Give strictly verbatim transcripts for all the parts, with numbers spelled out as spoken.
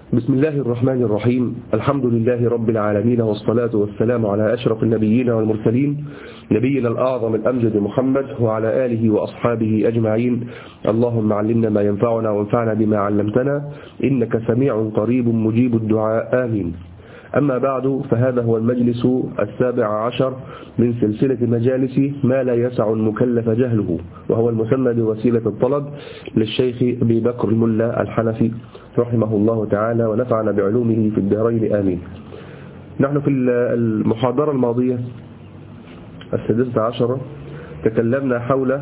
بسم الله الرحمن الرحيم. الحمد لله رب العالمين، والصلاة والسلام على أشرف النبيين والمرسلين، نبينا الأعظم الأمجد محمد وعلى آله وأصحابه أجمعين. اللهم علمنا ما ينفعنا وانفعنا بما علمتنا، إنك سميع قريب مجيب الدعاء، آمين. أما بعد، فهذا هو المجلس السابع عشر من سلسلة مجالس ما لا يسع المكلف جهله، وهو المسمى بوسيلة الطلب للشيخ أبي بكر الملا الحنفي رحمه الله تعالى، ونفعنا بعلومه في الدارين، آمين. نحن في المحاضرة الماضية السادسة عشرة تكلمنا حول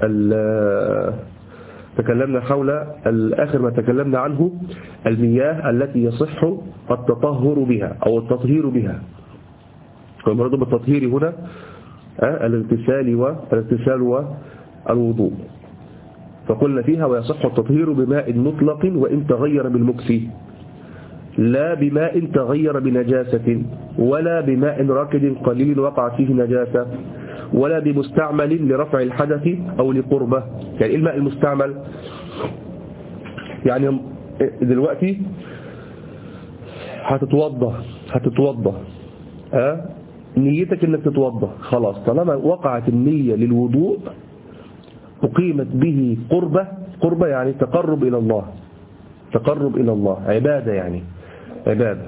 تكلمنا حول آخر ما تكلمنا عنه المياه التي يصح التطهر بها أو التطهير بها. والمراد بالتطهير هنا الاغتسال والاغتسال والوضوء. فقلنا فيها ويصح التطهير بماء مطلق وإن تغير بالمكث، لا بماء تغير بنجاسة، ولا بماء راكد قليل وقع فيه نجاسة، ولا بمستعمل لرفع الحدث أو لقربة. يعني الماء المستعمل، يعني دلوقتي هتتوضى هتتوضى أه؟ نيتك انك تتوضى، خلاص طالما وقعت النية للوضوء أقيمت به قربة. قربة يعني تقرب إلى الله، تقرب إلى الله، عبادة، يعني عبادة.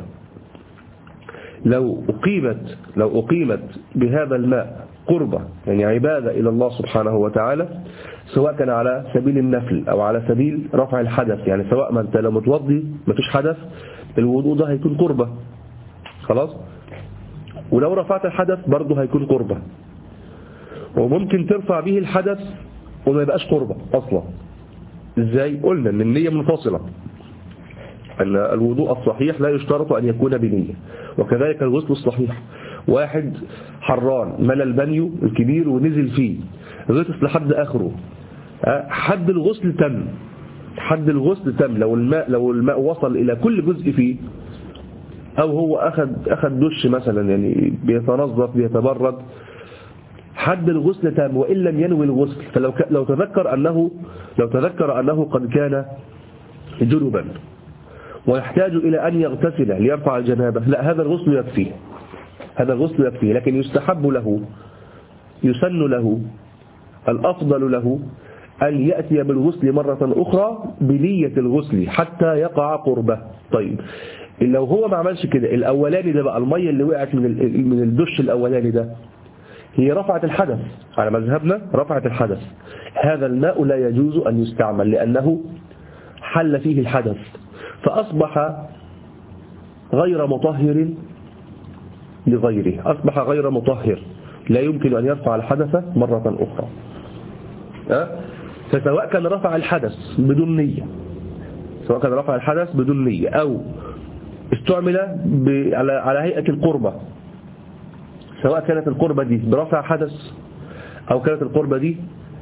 لو أقيمت لو أقيمت بهذا الماء قربة، يعني عبادة إلى الله سبحانه وتعالى، سواء كان على سبيل النفل أو على سبيل رفع الحدث، يعني سواء ما أنت لو متوضي ما فيش حدث، الوضوء ده هيكون قربة، خلاص. ولو رفعت الحدث برضه هيكون قربة. وممكن ترفع به الحدث وما يبقاش قربة أصلا. إزاي؟ قلنا أن النية منفصلة، أن الوضوء الصحيح لا يشترط أن يكون بنية، وكذلك الغسل الصحيح. واحد حران ملى البانيو الكبير ونزل فيه، غطس لحد آخره، حد الغسل تم حد الغسل تم لو الماء لو الماء وصل إلى كل جزء فيه، أو هو أخذ أخذ دش مثلا، يعني بيتنظف بيتبرد، حد الغسل تام وإن لم ينوي الغسل. فلو لو تذكر أنه لو تذكر أنه قد كان جنبا ويحتاج إلى أن يغتسل ليرفع الجنابة، لا، هذا الغسل يكفيه هذا الغسل يكفيه لكن يستحب له، يسن له، الأفضل له أن يأتي بالغسل مرة أخرى بنية الغسل حتى يقع قربه. طيب لو هو ما عملش كده، الأولاني ده بقى، المية اللي وقعت من من الدش الأولاني ده هي رفعت الحدث، على مذهبنا رفعت الحدث، هذا الماء لا يجوز أن يستعمل لأنه حل فيه الحدث، فأصبح غير مطهر لغيره، أصبح غير مطهر، لا يمكن أن يرفع الحدث مرة أخرى. أه؟ فسواء كان رفع الحدث بدون نية سواء كان رفع الحدث بدون نية أو استعمل على على هيئة القربة، سواء كانت القربة دي برفع حدث أو كانت القربة دي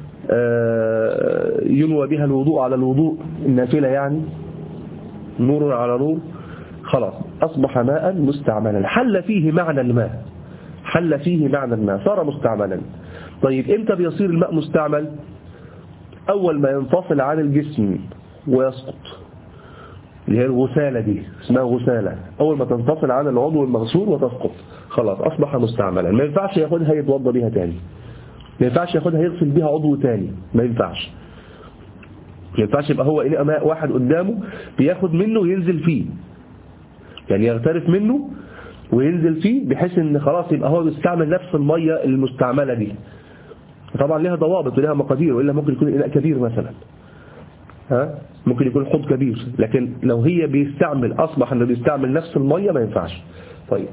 ينوى بها الوضوء على الوضوء النافلة، يعني نور على نور، خلاص أصبح ماء مستعملا، حل فيه معنى الماء حل فيه معنى الماء صار مستعملا. طيب إمتى بيصير الماء مستعمل؟ أول ما ينفصل عن الجسم ويسقط، اللي هي الغسالة دي اسمها غسالة، أول ما تنفصل عن العضو المغسول وتسقط، خلاص أصبح مستعملا. ما ينفعش ياخدها يتوضى بها تاني، ما ينفعش ياخدها يغسل بها عضو تاني، ما ينفعش ما ينفعش يبقى هو إلى ماء واحد قدامه بياخد منه وينزل فيه، يعني يغترف منه وينزل فيه، بحيث ان خلاص يبقى هو بيستعمل نفس المية المستعملة دي. طبعا لها ضوابط ولها مقادير، وإلا ممكن يكون إناء كبير مثلا، ها ممكن يكون حوض كبير، لكن لو هي بيستعمل أصبح أنه بيستعمل نفس المية ما ينفعش. طيب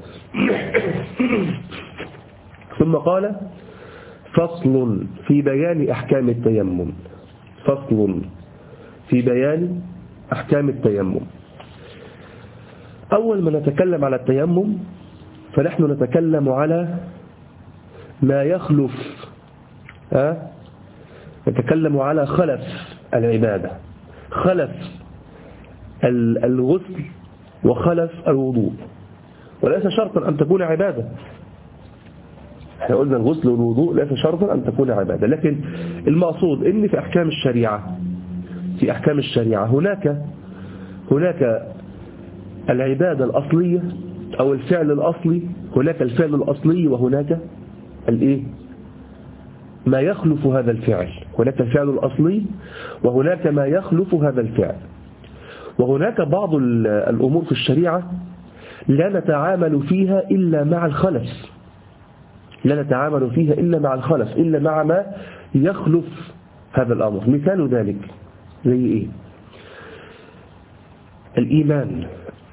ثم قال فصل في بيان أحكام التيمم. فصل في بيان أحكام التيمم. أول ما نتكلم على التيمم فنحن نتكلم على ما يخلف، ها نتكلم على خلف العبادة، خلف الغسل وخلف الوضوء، وليس شرطا أن تكون عبادة. احنا قلنا الغسل والوضوء ليس شرطا أن تكون عبادة، لكن المقصود ان في أحكام الشريعة في أحكام الشريعة هناك هناك العبادة الأصلية أو الفعل الأصلي، هناك الفعل الأصلي وهناك الإيه؟ ما يخلف هذا الفعل. هناك الفعل الأصلي وهناك ما يخلف هذا الفعل. وهناك بعض الأمور في الشريعة لا نتعامل فيها إلا مع الخلف، لا نتعامل فيها إلا مع الخلف، إلا مع ما يخلف هذا الأمر. مثال ذلك زي إيه؟ الإيمان.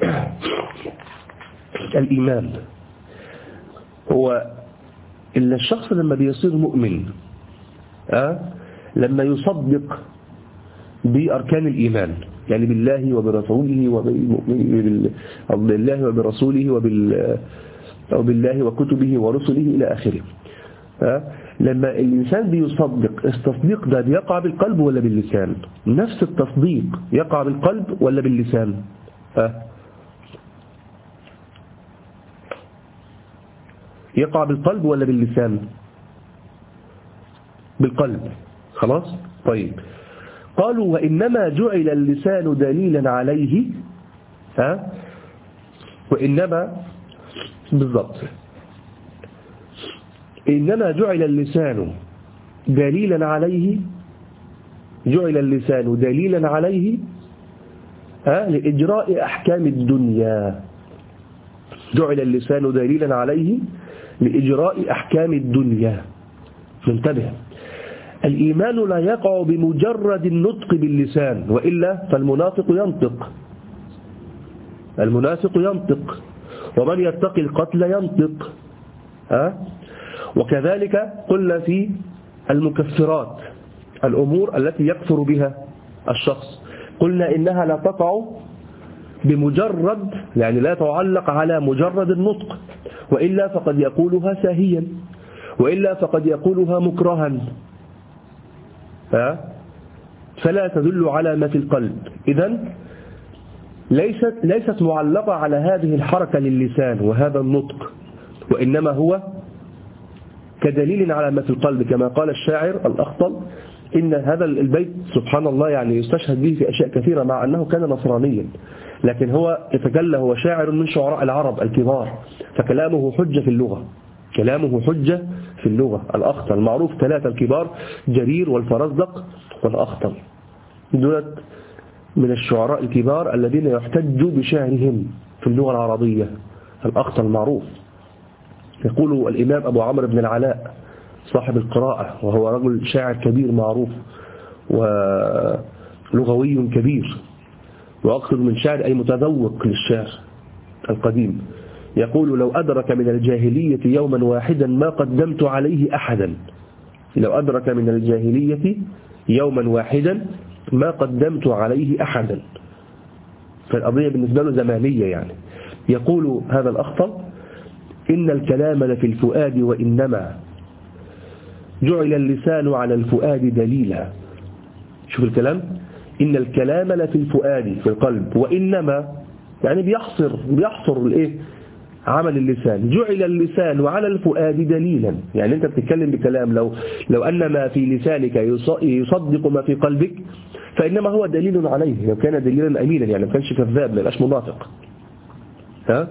الإيمان هو إلا الشخص لما بيصير مؤمن أه؟ لما يصدق بأركان الإيمان، يعني بالله وبرسوله وبالله وبرسوله وبال أو بالله وكتبه ورسله إلى آخره. أه؟ لما الإنسان بيصدق، التصديق ده بيقع بالقلب ولا باللسان؟ نفس التصديق يقع بالقلب ولا باللسان؟ أه؟ يقع بالقلب ولا باللسان؟ بالقلب. خلاص؟ طيب، قالوا وإنما جعل اللسان دليلا عليه. ها؟ وإنما بالضبط إنما جعل اللسان دليلا عليه، جعل اللسان دليلا عليه ها لإجراء أحكام الدنيا. جعل اللسان دليلا عليه لإجراء أحكام الدنيا. انتبه، الإيمان لا يقع بمجرد النطق باللسان، وإلا فالمنافق ينطق، المنافق ينطق، ومن يتقي القتل ينطق. ها؟ وكذلك قلنا في المكفرات، الأمور التي يكفر بها الشخص، قلنا إنها لا تقع بمجرد، يعني لا تعلق على مجرد النطق، وإلا فقد يقولها ساهيا، وإلا فقد يقولها مكرها، ها؟ فلا تدل على ما في القلب. إذن ليست ليست معلقة على هذه الحركة للسان وهذا النطق، وإنما هو كدليل على ما في القلب، كما قال الشاعر الأخطل إن هذا البيت سبحان الله يعني يستشهد به في أشياء كثيرة، مع أنه كان نصرانيا، لكن هو يتجلى، هو شاعر من شعراء العرب الكبار، فكلامه حجة في اللغة، كلامه حجة في اللغة. الأخطل معروف ثلاثة الكبار، جرير والفرزدق والأخطل، دولت من الشعراء الكبار الذين يحتج بشعرهم في اللغة العربية. الأخطل معروف. يقول الإمام أبو عمرو بن العلاء صاحب القراءة، وهو رجل شاعر كبير معروف ولغوي كبير، وأقصد من شاعر أي متذوق للشعر القديم، يقول لو أدرك من الجاهلية يوما واحدا ما قدمت عليه أحدا. لو أدرك من الجاهلية يوما واحدا ما قدمت عليه أحدا. فالقضية بالنسبة له زمانية يعني. يقول هذا الأخطل إن الكلام لفي الفؤاد، وإنما جعل اللسان على الفؤاد دليلا. شوف الكلام، إن الكلام لفي الفؤاد في القلب، وإنما يعني بيحصر بيحصر الإيه؟ عمل اللسان. جعل اللسان على الفؤاد دليلا، يعني أنت بتتكلم بكلام لو لو أن ما في لسانك يصدق ما في قلبك فإنما هو دليل عليه، لو كان دليلا أمينا، يعني ما كانش كذاب، ما يبقاش منافق. ها؟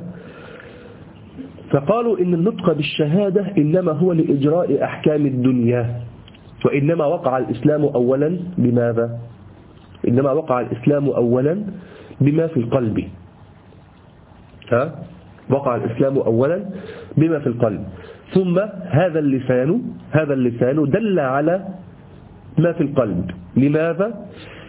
فقالوا إن النطق بالشهادة إنما هو لإجراء أحكام الدنيا، وإنما وقع الإسلام أولا بماذا؟ إنما وقع الإسلام أولا بما في القلب. ها؟ وقع الإسلام أولا بما في القلب، ثم هذا اللسان هذا اللسان دل على ما في القلب. لماذا؟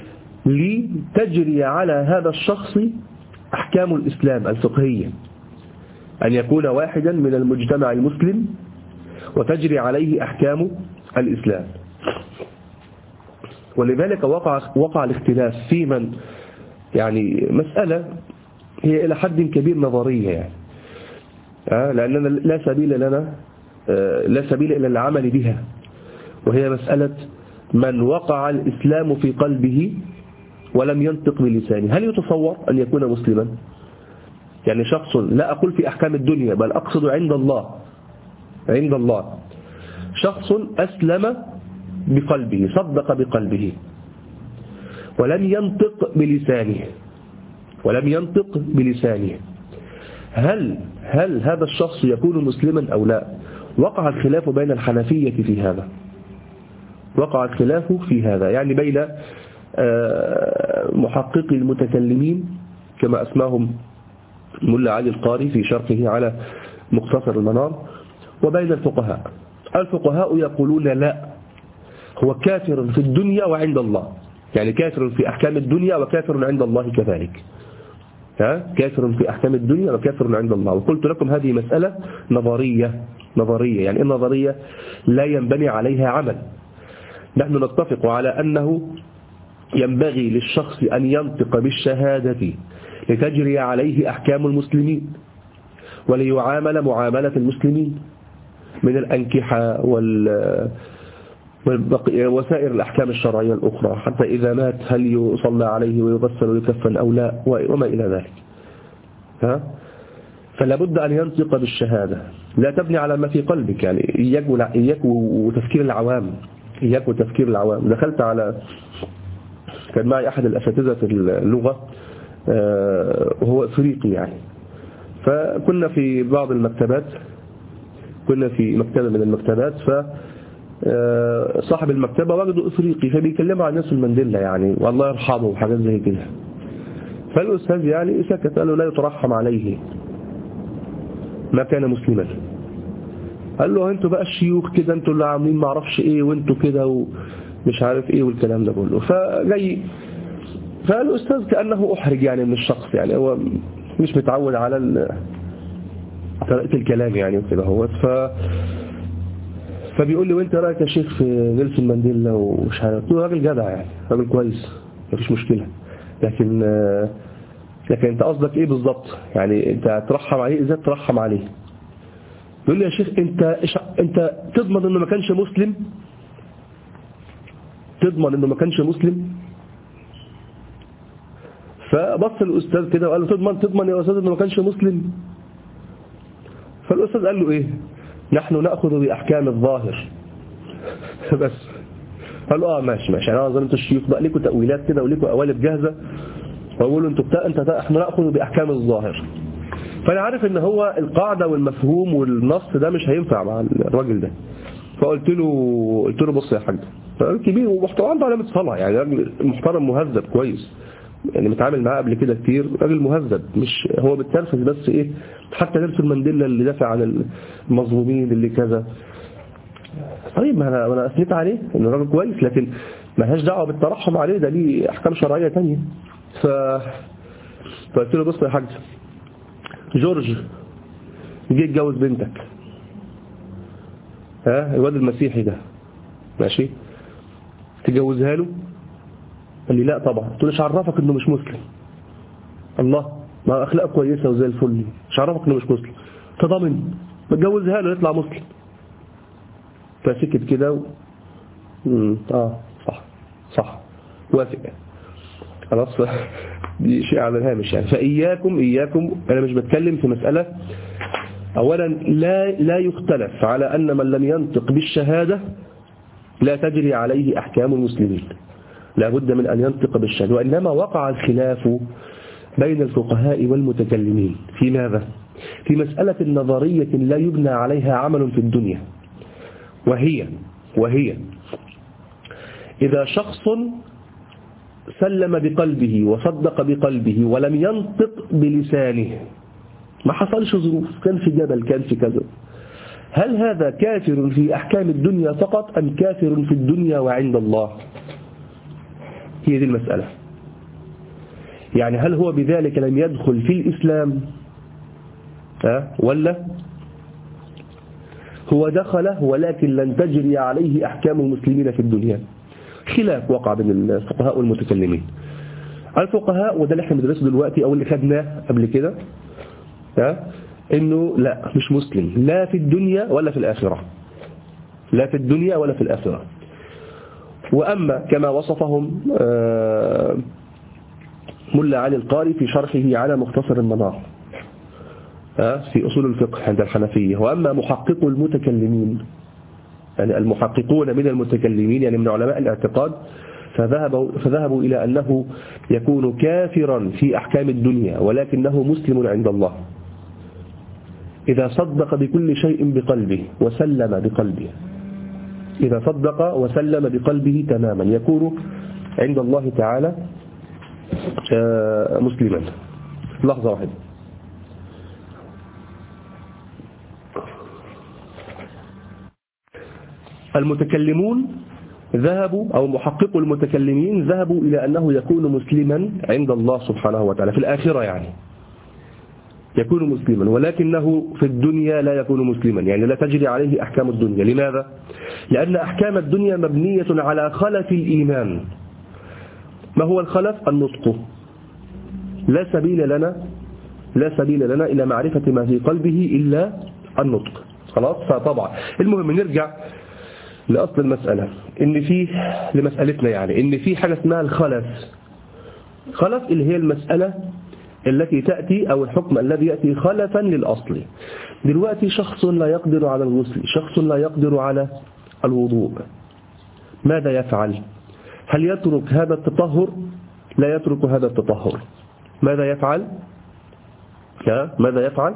لتجري على هذا الشخص أحكام الإسلام الفقهية، أن يكون واحدا من المجتمع المسلم وتجري عليه أحكام الإسلام. ولذلك وقع وقع الاختلاف في من، يعني مسألة هي إلى حد كبير نظرية، يعني آه لأننا لا سبيل لنا آه لا سبيل إلى العمل بها، وهي مسألة من وقع الإسلام في قلبه ولم ينطق بلسانه، هل يتصور أن يكون مسلما؟ يعني شخص، لا أقول في أحكام الدنيا بل أقصد عند الله، عند الله شخص أسلم بقلبه، صدق بقلبه ولم ينطق بلسانه، ولم ينطق بلسانه، هل هل هذا الشخص يكون مسلما أو لا؟ وقع الخلاف بين الحنفية في هذا، وقع الخلاف في هذا يعني بين محققي المتكلمين كما أسماهم ملا علي القاري في شرحه على مختصر المنار، وبين الفقهاء. الفقهاء يقولون لا، هو كافر في الدنيا وعند الله، يعني كافر في أحكام الدنيا وكافر عند الله كذلك، ها؟ كافر في أحكام الدنيا وكافر عند الله. وقلت لكم هذه مسألة نظرية، نظرية يعني النظرية لا ينبني عليها عمل. نحن نتفق على أنه ينبغي للشخص أن ينطق بالشهادة لتجري عليه أحكام المسلمين وليعامل معاملة المسلمين من الأنكحة وال وسائر الأحكام الشرعية الأخرى، حتى إذا مات هل يصلى عليه ويغسل ويكفن أو لا وما إلى ذلك. ها؟ فلا بد أن ينطق بالشهادة، لا تبني على ما في قلبك، يعني إياك, إياك وتفكير العوام، إياك وتفكير العوام. دخلت على كان معي أحد الأساتذة في اللغة وهو إفريقي يعني، فكنا في بعض المكتبات، كنا في مكتبة من المكتبات، فصاحب المكتبة وجده إفريقي فبيكلموا عن نيلسون مانديلا يعني والله يرحمه وحاجات زي كده. فالأستاذ يعني سكت، قال له لا يترحم عليه ما كان مسلما. قال له انتوا بقى الشيوخ كده، انتوا اللي عاملين ما اعرفش ايه وانتوا كده ومش عارف ايه والكلام ده كله. فجاي فالأستاذ كأنه أحرج يعني من الشخص، يعني هو مش متعود على طريقة الكلام يعني وكده هو. ف فبيقول لي وانت رايك يا شيخ في نيلسون مانديلا ومش عارف. قلت له راجل جدع يعني، راجل كويس مفيش مشكلة، لكن لكن انت قصدك ايه بالظبط؟ يعني انت ترحم عليه ازاي؟ ترحم عليه؟ يقول لي يا شيخ انت انت تضمن انه ما كانش مسلم؟ تضمن انه ما كانش مسلم؟ فبص الأستاذ كده وقال له تضمن تضمن يا أستاذ إنه ما كانش مسلم؟ فالأستاذ قال له إيه؟ نحن نأخذ بأحكام الظاهر بس. قال له آه ماشي ماشي، أنا أظن أنتوا الشيوخ بقى ليكوا تأويلات كده وليكوا قوالب جاهزة، وأقولوا أنتوا بتاع أنت إحنا نأخذ بأحكام الظاهر. فأنا عارف إن هو القاعدة والمفهوم والنص ده مش هينفع مع الراجل ده. فقلت له قلت له بص يا حاج، راجل كبير ومحترم عنده علامة صلاة، يعني راجل محترم مهذب كويس، يعني متعامل معاه قبل كده كتير، راجل مهذب مش هو بالترفز بس ايه. حتى نيلسون مانديلا اللي دافع عن المظلومين اللي كذا، طيب ما انا انا اثنيت عليه انه راجل كويس، لكن ما لهاش دعوه بالترحم عليه، ده ليه احكام شرعيه ثانيه. ف فقلت له بص يا حاج، جورج جه يتجوز بنتك، ها الواد المسيحي ده ماشي، تجوزها له؟ قال لي لا طبعا. قلت له ايش عرفك انه مش مسلم؟ الله، ما اخلاقه كويسه وزي الفل، ايش عرفك انه مش مسلم؟ تضامن بتجوزها له يطلع مسلم. فسكت كده و... اه صح صح وافق خلاص. دي شيء على الهامش يعني. فاياكم اياكم انا مش بتكلم في مساله، اولا لا لا يختلف على ان من لم ينطق بالشهاده لا تجري عليه احكام المسلمين، لا بد من أن ينطق بالشهادة. وإنما وقع الخلاف بين الفقهاء والمتكلمين في ماذا؟ في مسألة نظرية لا يبنى عليها عمل في الدنيا، وهي وهي إذا شخص سلم بقلبه وصدق بقلبه ولم ينطق بلسانه، ما حصلش ظروف، كان في جبل كان في كذا، هل هذا كافر في أحكام الدنيا فقط أم كافر في الدنيا وعند الله؟ هي دي المسألة. يعني هل هو بذلك لم يدخل في الإسلام ها ولا هو دخل ولكن لن تجري عليه أحكام المسلمين في الدنيا؟ خلاف وقع بين الفقهاء والمتكلمين. الفقهاء وده اللي احنا بندرسه دلوقتي أو اللي خدناه قبل كده ها إنه لا مش مسلم لا في الدنيا ولا في الآخرة، لا في الدنيا ولا في الآخرة. وأما كما وصفهم ملا علي القاري في شرحه على مختصر المنار في أصول الفقه عند الحنفية، وأما محقق المتكلمين يعني المحققون من المتكلمين يعني من علماء الاعتقاد فذهبوا, فذهبوا إلى أنه يكون كافرا في أحكام الدنيا ولكنه مسلم عند الله إذا صدق بكل شيء بقلبه وسلم بقلبه. إذا صدق وسلم بقلبه تماما يكون عند الله تعالى مسلما. لحظة واحدة. المتكلمون ذهبوا أو محققوا المتكلمين ذهبوا إلى أنه يكون مسلما عند الله سبحانه وتعالى في الآخرة، يعني يكون مسلما ولكنه في الدنيا لا يكون مسلما، يعني لا تجري عليه أحكام الدنيا. لماذا؟ لأن أحكام الدنيا مبنية على خلف الإيمان. ما هو الخلف؟ النطق. لا سبيل لنا لا سبيل لنا إلى معرفة ما في قلبه إلا النطق. خلاص. فطبعا المهم نرجع لأصل المسألة، إن فيه لمسألتنا يعني إن في حاجة اسمها الخلف. خلف اللي هي المسألة التي تأتي أو الحكم الذي يأتي خلفا للأصل. دلوقتي شخص لا يقدر على الغسل، شخص لا يقدر على الوضوء، ماذا يفعل؟ هل يترك هذا التطهر؟ لا يترك هذا التطهر. ماذا يفعل؟ ماذا يفعل؟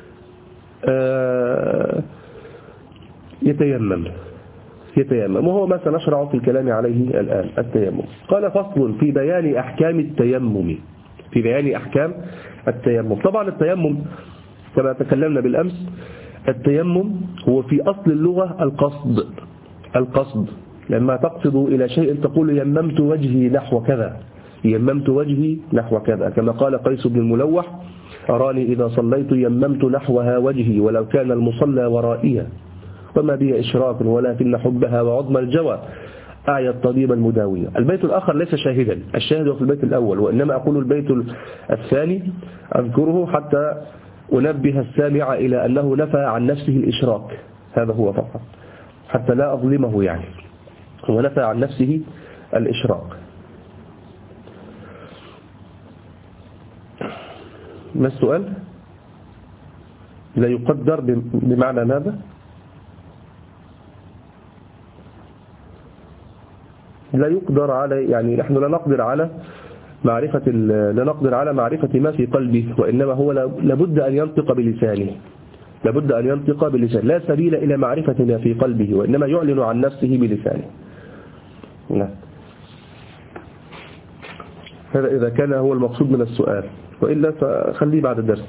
آه يتيمم يتيمم وهو ما سنشرع في الكلام عليه الآن. التيمم. قال فصل في بيان أحكام التيمم في بيان أحكام التيمم. طبعا التيمم كما تكلمنا بالأمس، التيمم هو في أصل اللغة القصد. القصد لما تقصد إلى شيء تقول يممت وجهي نحو كذا، يممت وجهي نحو كذا، كما قال قيس بن الملوح أراني إذا صليت يممت نحوها وجهي ولو كان المصلى ورائيا وما بي إشراك ولكن حبها وعظم الجوى أعيا الطبيب المداوية. البيت الآخر ليس شاهدا، الشاهد في البيت الأول، وإنما أقول البيت الثاني أذكره حتى أنبه السامع إلى أنه نفى عن نفسه الإشراك، هذا هو فقط حتى لا أظلمه، يعني هو نفى عن نفسه الإشراك. ما السؤال؟ لا يقدر بمعنى ماذا؟ لا يقدر على، يعني نحن لا نقدر على معرفة لا نقدر على معرفة ما في قلبه، وإنما هو لابد أن ينطق بلسانه، لابد أن ينطق بلسانه، لا سبيل إلى معرفة ما في قلبه، وإنما يعلن عن نفسه بلسانه. لا. هذا إذا كان هو المقصود من السؤال، وإلا فخليه بعد الدرس.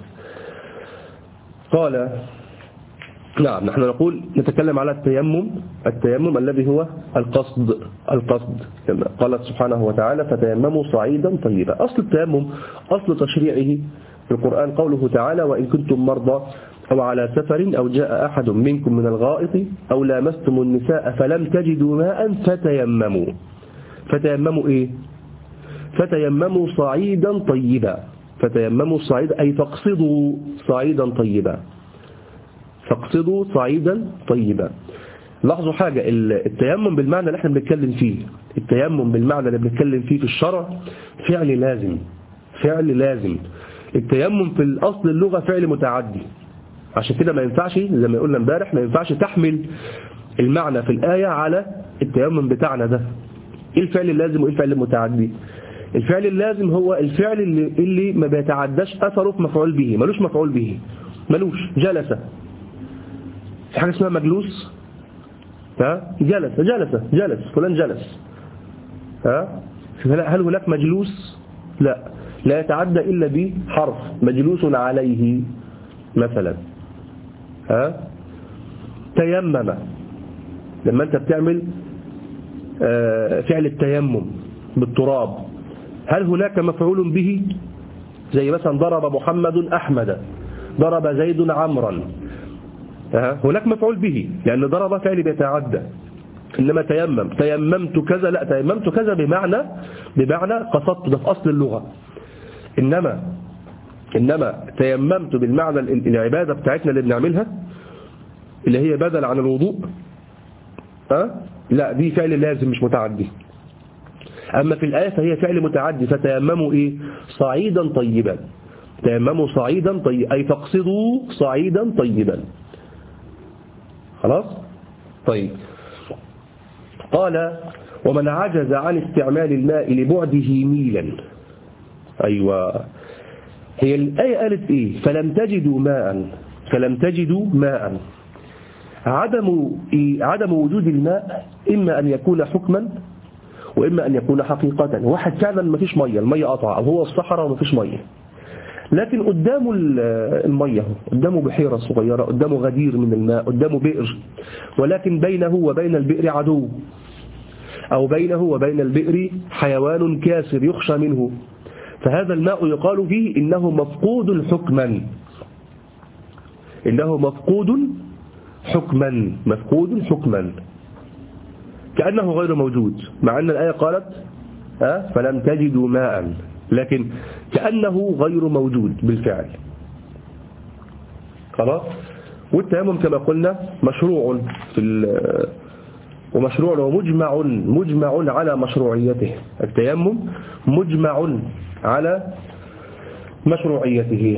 قال نعم، نحن نقول نتكلم على التيمم التيمم الذي هو القصد القصد كما قال سبحانه وتعالى فتيمموا صعيدا طيبا. أصل التيمم أصل تشريعه في القرآن قوله تعالى وإن كنتم مرضى أو على سفر أو جاء أحد منكم من الغائط أو لامستم النساء فلم تجدوا ماء فتيمموا. فتيمموا إيه؟ فتيمموا صعيدا طيبا. فتيمموا صعيدا أي فاقصدوا صعيدا طيبا، فاقصدوا صعيدا طيبا. لاحظوا حاجة، التيمم بالمعنى اللي احنا بنتكلم فيه، التيمم بالمعنى اللي بنتكلم فيه في الشرع فعل لازم، فعل لازم. التيمم في الأصل اللغة فعل متعدي، عشان كده ما ينفعش زي ما قلنا امبارح ما ينفعش تحمل المعنى في الآية على التيمم بتاعنا ده. ايه الفعل اللازم وايه الفعل المتعدي؟ الفعل اللازم هو الفعل اللي, اللي ما بيتعداش أثره في مفعول به، ملوش مفعول به، ملوش. جلس، في حاجة اسمها مجلوس، ها جلس جلس جلس فلان جلس، ها هل هناك مجلوس؟ لا، لا يتعدى إلا بحرف مجلوس عليه مثلا. ها تيمم، لما أنت بتعمل فعل التيمم بالتراب هل هناك مفعول به؟ زي مثلا ضرب محمد أحمد، ضرب زيد عمرا، هناك مفعول به لأن ضرب فعل بيتعدى. إنما تيمم تيممت كذا، لا، تيممت كذا بمعنى بمعنى قصدت، ده في أصل اللغة. إنما إنما تيممت بالمعنى العبادة بتاعتنا اللي بنعملها اللي هي بدل عن الوضوء، أه؟ لا، دي فعل لازم مش متعدي. أما في الآية فهي فعل متعدي. فتيمموا إيه؟ صعيدا طيبا. تيمموا صعيدا طيبا أي تقصدوا صعيدا طيبا. خلاص؟ طيب. قال ومن عجز عن استعمال الماء لبعده ميلا. أيوة، هي الآية قالت إيه؟ فلم تجدوا ماء، فلم تجدوا ماء. عدم عدم وجود الماء إما أن يكون حكما وإما أن يكون حقيقة. واحد فعلا ما فيش مية، المية قطع، أو هو الصحراء وما فيش مية، لكن قدامه المية، قدامه بحيرة صغيرة، قدامه غدير من الماء، قدامه بئر، ولكن بينه وبين البئر عدو، أو بينه وبين البئر حيوان كاسر يخشى منه، فهذا الماء يقال فيه إنه مفقود حكما، إنه مفقود حكما، مفقود حكما، كأنه غير موجود، مع أن الآية قالت أه فلم تجدوا ماء، لكن كأنه غير موجود بالفعل. خلاص. والتيمم كما قلنا مشروع في ومشروع ومجمع مجمع على مشروعيته. التيمم مجمع على مشروعيته،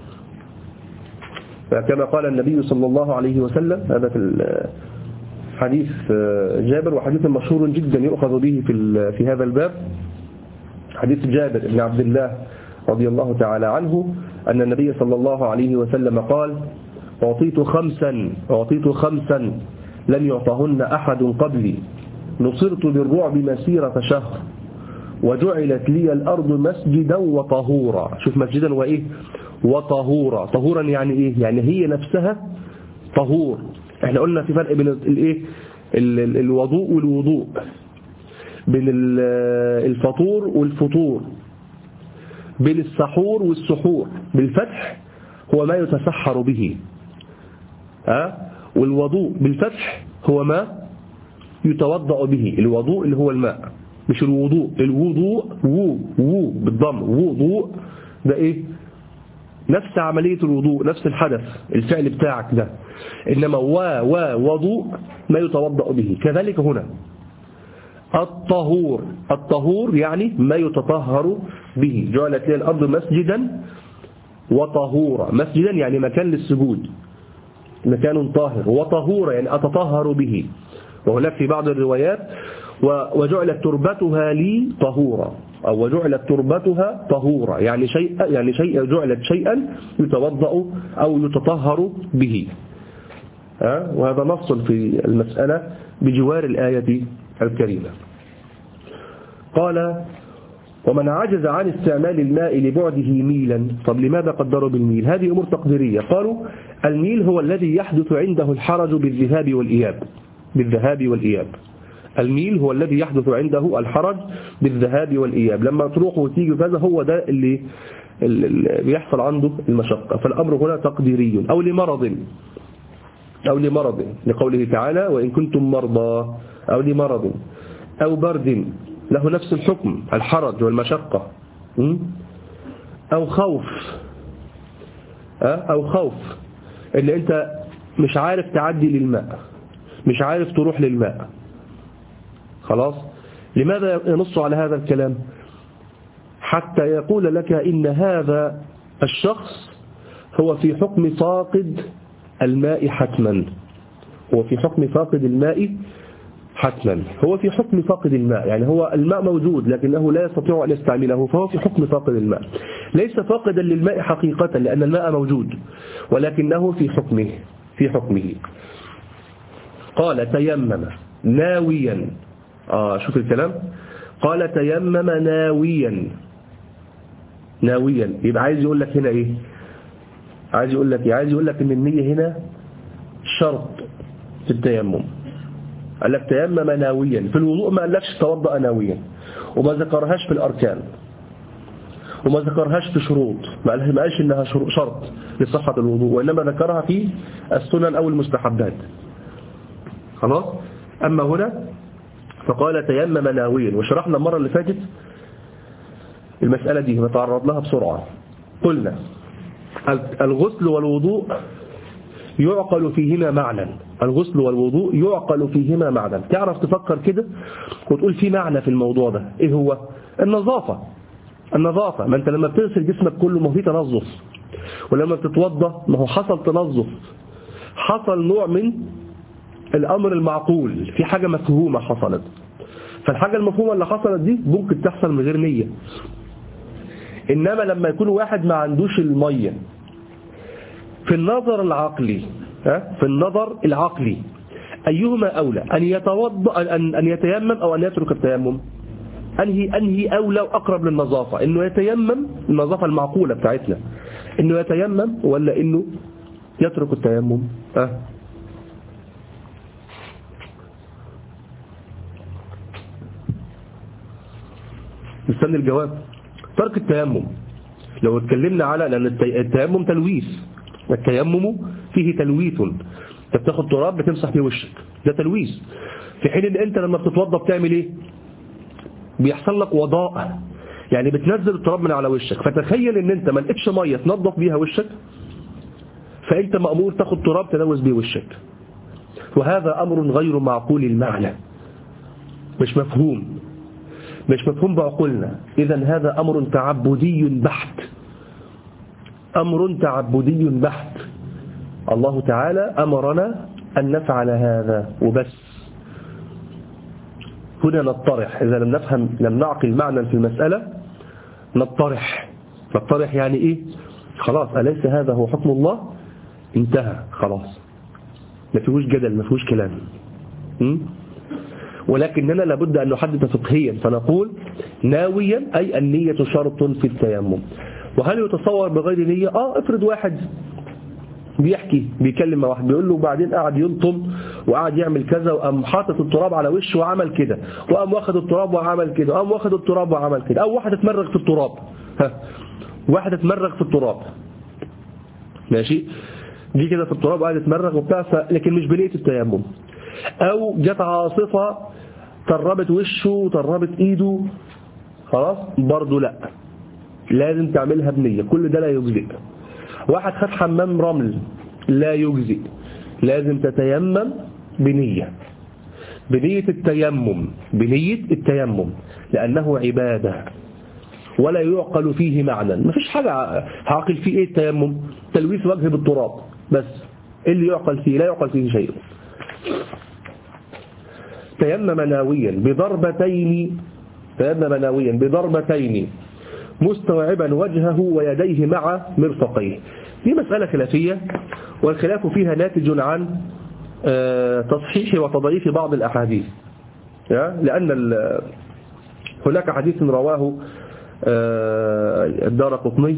كما قال النبي صلى الله عليه وسلم، هذا في حديث جابر، وحديث مشهور جدا يؤخذ به في في هذا الباب، حديث جابر بن عبد الله رضي الله تعالى عنه أن النبي صلى الله عليه وسلم قال: أعطيت خمسا أعطيت خمسا لم يعطهن أحد قبلي، نصرت بالرعب مسيرة شهر، وجعلت لي الأرض مسجدا وطهورا. شوف، مسجدا وإيه؟ وطهورا. طهورا يعني إيه؟ يعني هي نفسها طهور. احنا قلنا في فرق بين الايه الوضوء والوضوء، بين الفطور والفطور، بين السحور والسحور. بالفتح هو ما يتسحر به، ها، والوضوء بالفتح هو ما يتوضأ به. الوضوء اللي هو الماء، مش الوضوء. الوضوء وو وو بالضم، وضوء ده ايه؟ نفس عملية الوضوء، نفس الحدث، الفعل بتاعك ده. إنما وا وا وضوء ما يتوضأ به. كذلك هنا الطهور، الطهور يعني ما يتطهر به. جعلت لي الأرض مسجدا وطهورا. مسجدا يعني مكان للسجود، مكان طاهر، وطهورا يعني أتطهر به. وهناك في بعض الروايات وجعلت تربتها لي طهورا، أو وجعلت تربتها طهورا، يعني شيء يعني شيء جعلت شيئا يتوضأ أو يتطهر به. ها، وهذا نص في المسألة بجوار الآية الكريمة. قال: ومن عجز عن استعمال الماء لبعده ميلا. طب لماذا قدروا بالميل؟ هذه أمور تقديرية. قالوا الميل هو الذي يحدث عنده الحرج بالذهاب والإياب، بالذهاب والإياب. الميل هو الذي يحدث عنده الحرج بالذهاب والإياب، لما تروح وتيجي كذا، هو ده اللي, اللي بيحصل عنده المشقة. فالأمر هنا تقديري. أو لمرض، أو لمرض لقوله تعالى: وإن كنتم مرضى، أو لمرض أو برد، له نفس الحكم، الحرج والمشقة. أو خوف، أو خوف إن أنت مش عارف تعدي للماء، مش عارف تروح للماء. خلاص. لماذا ينص على هذا الكلام؟ حتى يقول لك إن هذا الشخص هو في حكم فاقد الماء حتما، هو في حكم فاقد الماء حتما، هو في حكم فاقد الماء، يعني هو الماء موجود لكنه لا يستطيع أن يستعمله، فهو في حكم فاقد الماء. ليس فاقدا للماء حقيقة لأن الماء موجود، ولكنه في حكمه في حكمه. قال: تيمم ناويا. آه شوف الكلام، قال: تيمم ناويا. ناويا يبقى عايز يقول لك هنا ايه؟ عايز يقول لك عايز يقول لك ان النية هنا شرط في التيمم. قال لك تيمم ناويا. في الوضوء ما قالكش توضأ ناويا، وما ذكرهاش في الأركان، وما ذكرهاش في شروط، ما قالش انها شرط لصحة الوضوء، وإنما ذكرها في السنن أو المستحبات. خلاص. أما هنا فقال تيمم ناويا. وشرحنا المرة اللي فاتت المسألة دي، نتعرض لها بسرعة. قلنا الغسل والوضوء يعقل فيهما معنى، الغسل والوضوء يعقل فيهما معنى. تعرف تفكر كده وتقول في معنى في الموضوع ده، ايه هو؟ النظافة. النظافة، ما انت لما بتغسل جسمك كله ما هو فيه تنظف، ولما بتتوضى ما هو حصل تنظف، حصل نوع من الأمر المعقول، في حاجة مفهومة حصلت. فالحاجة المفهومة اللي حصلت دي ممكن تحصل من غير نية. إنما لما يكون واحد ما عندوش المية في النظر العقلي ها في النظر العقلي أيهما أولى أن يتوضأ أن أن يتيمم أو أن يترك التيمم؟ أنهي أنهي أولى وأقرب للنظافة، إنه يتيمم النظافة المعقولة بتاعتنا، إنه يتيمم ولا إنه يترك التيمم؟ أه نستنى الجواب. ترك التيمم لو اتكلمنا على لأن التيمم تلويث، التيمم فيه تلويث، انت بتاخد تراب بتمسح بيه وشك، ده تلويث. في حين ان انت لما بتتوضى بتعمل ايه؟ بيحصل لك وضاء، يعني بتنزل التراب من على وشك. فتخيل ان انت ما لقيتش ميه تنظف بيها وشك، فانت مأمور تاخد تراب تلوث بيه وشك، وهذا امر غير معقول المعنى، مش مفهوم مش مفهوم بعقولنا. اذا هذا امر تعبدي بحت، امر تعبدي بحت. الله تعالى امرنا ان نفعل هذا وبس. هنا نطرح، إذا لم نفهم لم نعقل معنى في المسألة نطرح. نطرح يعني إيه؟ خلاص أليس هذا هو حكم الله؟ انتهى خلاص، ما فيهوش جدل، ما فيهوش كلام. م? ولكننا لابد أن نحدد فقهيا فنقول ناويا، أي النية شرط في التيمم. وهل يتصور بغير نية؟ آه افرض واحد بيحكي بيكلم مع واحد بيقول له وبعدين قاعد يلطم وقاعد يعمل كذا وقام حاطط التراب على وشه وعمل كده، وقام واخد التراب وعمل كده، وقام واخد التراب وعمل كده، او واحد اتمرغ في التراب، ها واحد اتمرغ في التراب ماشي، دي كده في التراب قاعد يتمرغ وبتاع، لكن مش بنية التيمم. او جت عاصفة طربت وشه وطربت ايده، خلاص برضه لا، لازم تعملها بنية، كل ده لا يجزئ. واحد خد حمام رمل لا يجزئ، لازم تتيمم بنية، بنية التيمم، بنية التيمم لأنه عبادة ولا يعقل فيه معنى. ما فيش حاجة عاقل فيه. ايه التيمم؟ تلويث وجه بالتراب بس، اللي يعقل فيه لا يعقل فيه شيء. تيمم ناويا بضربتين، تيمم ناويا بضربتين مستوعبا وجهه ويديه مع مرفقيه. دي مسألة خلافية، والخلاف فيها ناتج عن تصحيح وتضعيف بعض الأحاديث، لأن هناك حديث رواه الدارقطني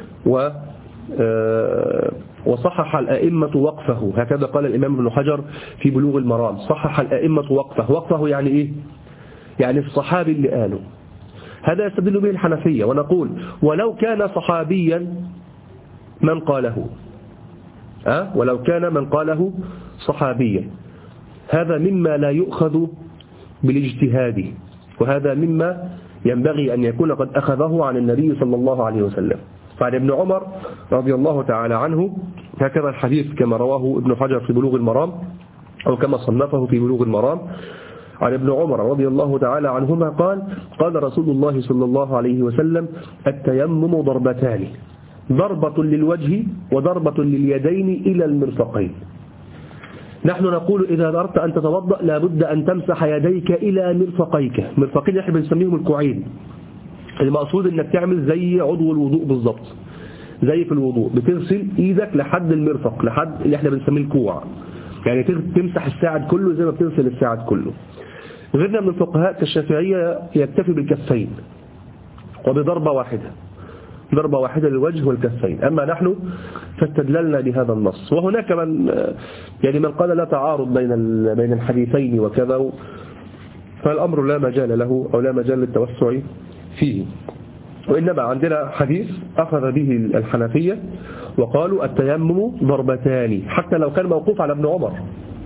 وصحح الأئمة وقفه، هكذا قال الإمام ابن حجر في بلوغ المرام، صحح الأئمة وقفه. وقفه يعني إيه؟ يعني الصحابي اللي قاله. هذا يستدل به الحنفية، ونقول ولو كان صحابيا من قاله، أه؟ ولو كان من قاله صحابيا، هذا مما لا يؤخذ بالاجتهاد، وهذا مما ينبغي أن يكون قد أخذه عن النبي صلى الله عليه وسلم. فعن ابن عمر رضي الله تعالى عنه هكذا الحديث كما رواه ابن حجر في بلوغ المرام، أو كما صنفه في بلوغ المرام، عن ابن عمر رضي الله تعالى عنهما قال: قال رسول الله صلى الله عليه وسلم: التيمم ضربتان، ضربة للوجه وضربة لليدين إلى المرفقين. نحن نقول إذا أردت أن تتوضأ لابد أن تمسح يديك إلى مرفقيك. مرفقين احنا بنسميهم الكوعين. المقصود انك تعمل زي عضو الوضوء بالظبط، زي في الوضوء بتغسل ايدك لحد المرفق، لحد اللي احنا بنسميه الكوع، يعني تمسح الساعد كله زي ما بتغسل الساعد كله. غيرنا من الفقهاء كالشافعية يكتفي بالكفين وبضربة واحدة، ضربة واحدة للوجه والكفين. أما نحن فاستدللنا بهذا النص. وهناك من يعني من قال لا تعارض بين بين الحديثين وكذا، فالأمر لا مجال له أو لا مجال للتوسع فيه. وإنما عندنا حديث أخذ به الحنفية وقالوا التيمم ضربتان، حتى لو كان موقوف على ابن عمر.